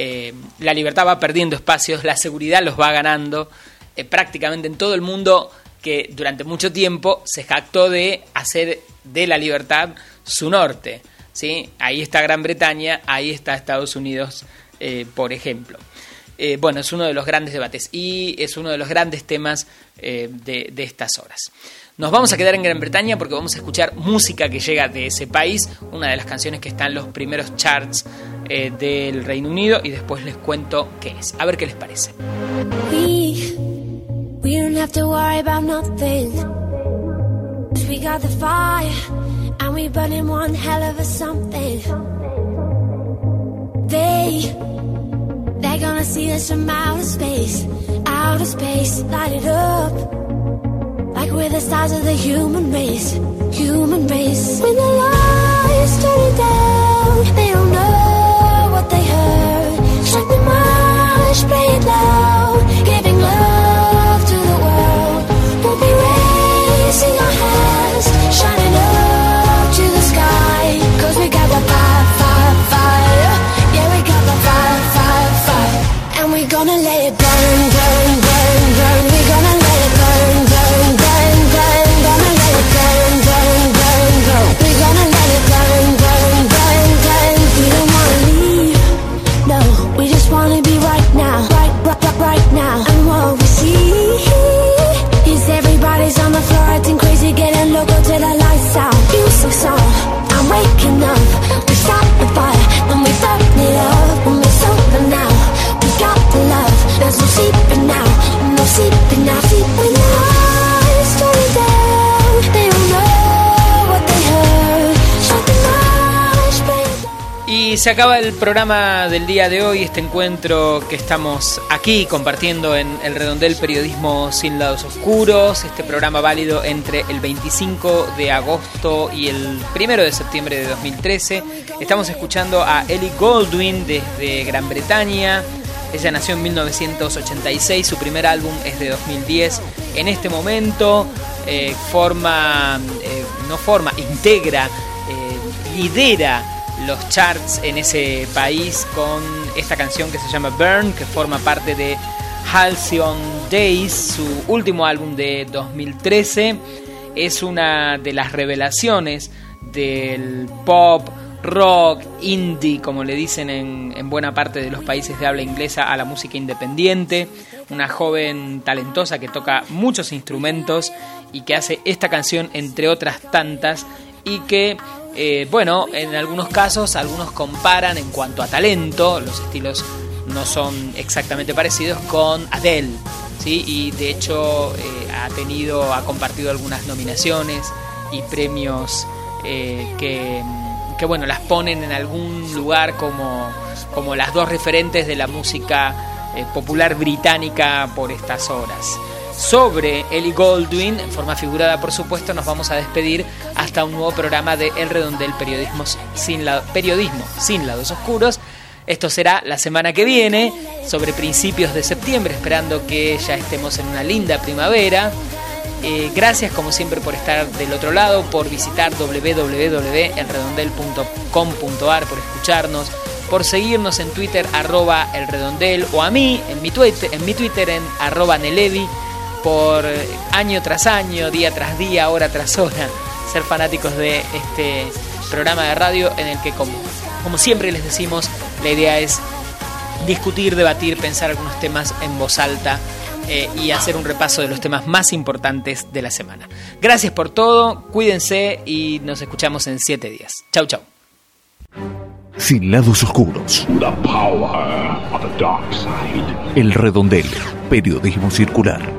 B: La libertad va perdiendo espacios, la seguridad los va ganando prácticamente en todo el mundo. que durante mucho tiempo se jactó de hacer de la libertad su norte, ¿sí? Ahí está Gran Bretaña, ahí está Estados Unidos, por ejemplo. Bueno, es uno de los grandes debates y es uno de los grandes temas de estas horas. Nos vamos a quedar en Gran Bretaña porque vamos a escuchar música que llega de ese país, una de las canciones que está en los primeros charts del Reino Unido, y después les cuento qué es. A ver qué les parece.
L: We don't have to worry about nothing. We got the fire and we burning one hell of a something. They're gonna see us from outer space, light it up, like we're the stars of the human race. When the lights turn down, they don't know what they heard. Strike the march, play it loud, giving love to the world. We'll be raising our hands, shining up to the sky, 'cause we got the fire, fire, fire. Yeah, we got the fire, fire, fire. And we're gonna let it burn, burn, burn, burn. We're gonna let it burn, burn, burn, burn. Gonna let it burn, burn, burn, burn. We're gonna let it burn, burn, burn, burn. We don't wanna leave, no. We just wanna be right now, right now. And what we see is everybody's on the floor acting crazy, getting loco till the lights out. Music song, I'm waking up. We start the fire, then we burn it up. When we're sober now, we got the love. There's no sleeping now, no sleeping now. When the lights turn down, they don't know what they heard. Shut the lights, play.
B: Y se acaba el programa del día de hoy, este encuentro que estamos aquí compartiendo en el Redondel Periodismo Sin Lados Oscuros, este programa válido entre el 25 de agosto y el 1 de septiembre de 2013. Estamos escuchando a Ellie Goulding desde Gran Bretaña. Ella nació en 1986, su primer álbum es de 2010. En este momento integra, lidera los charts en ese país con esta canción que se llama Burn, que forma parte de Halcyon Days, su último álbum de 2013. Es una de las revelaciones del pop, rock, indie, como le dicen en buena parte de los países de habla inglesa, a la música independiente. Una joven talentosa que toca muchos instrumentos y que hace esta canción entre otras tantas, y que en algunos casos algunos comparan en cuanto a talento, los estilos no son exactamente parecidos, con Adele, ¿sí? Y de hecho ha compartido algunas nominaciones y premios que las ponen en algún lugar como las dos referentes de la música popular británica por estas horas. Sobre Ellie Goulding, en forma figurada por supuesto, nos vamos a despedir hasta un nuevo programa de El Redondel Periodismo Sin Lados Oscuros. Esto será la semana que viene, sobre principios de septiembre, esperando que ya estemos en una linda primavera. Gracias como siempre por estar del otro lado, por visitar www.elredondel.com.ar, por escucharnos, por seguirnos en Twitter @elredondel, o a mí en mi Twitter en @nelevi, por año tras año, día tras día, hora tras hora, ser fanáticos de este programa de radio en el que, como siempre les decimos, la idea es discutir, debatir, pensar algunos temas en voz alta y hacer un repaso de los temas más importantes de la semana. Gracias por todo, cuídense y nos escuchamos en 7 días. Chau, chau.
A: Sin Lados Oscuros.
M: The power of the dark side.
A: El Redondel, periodismo circular.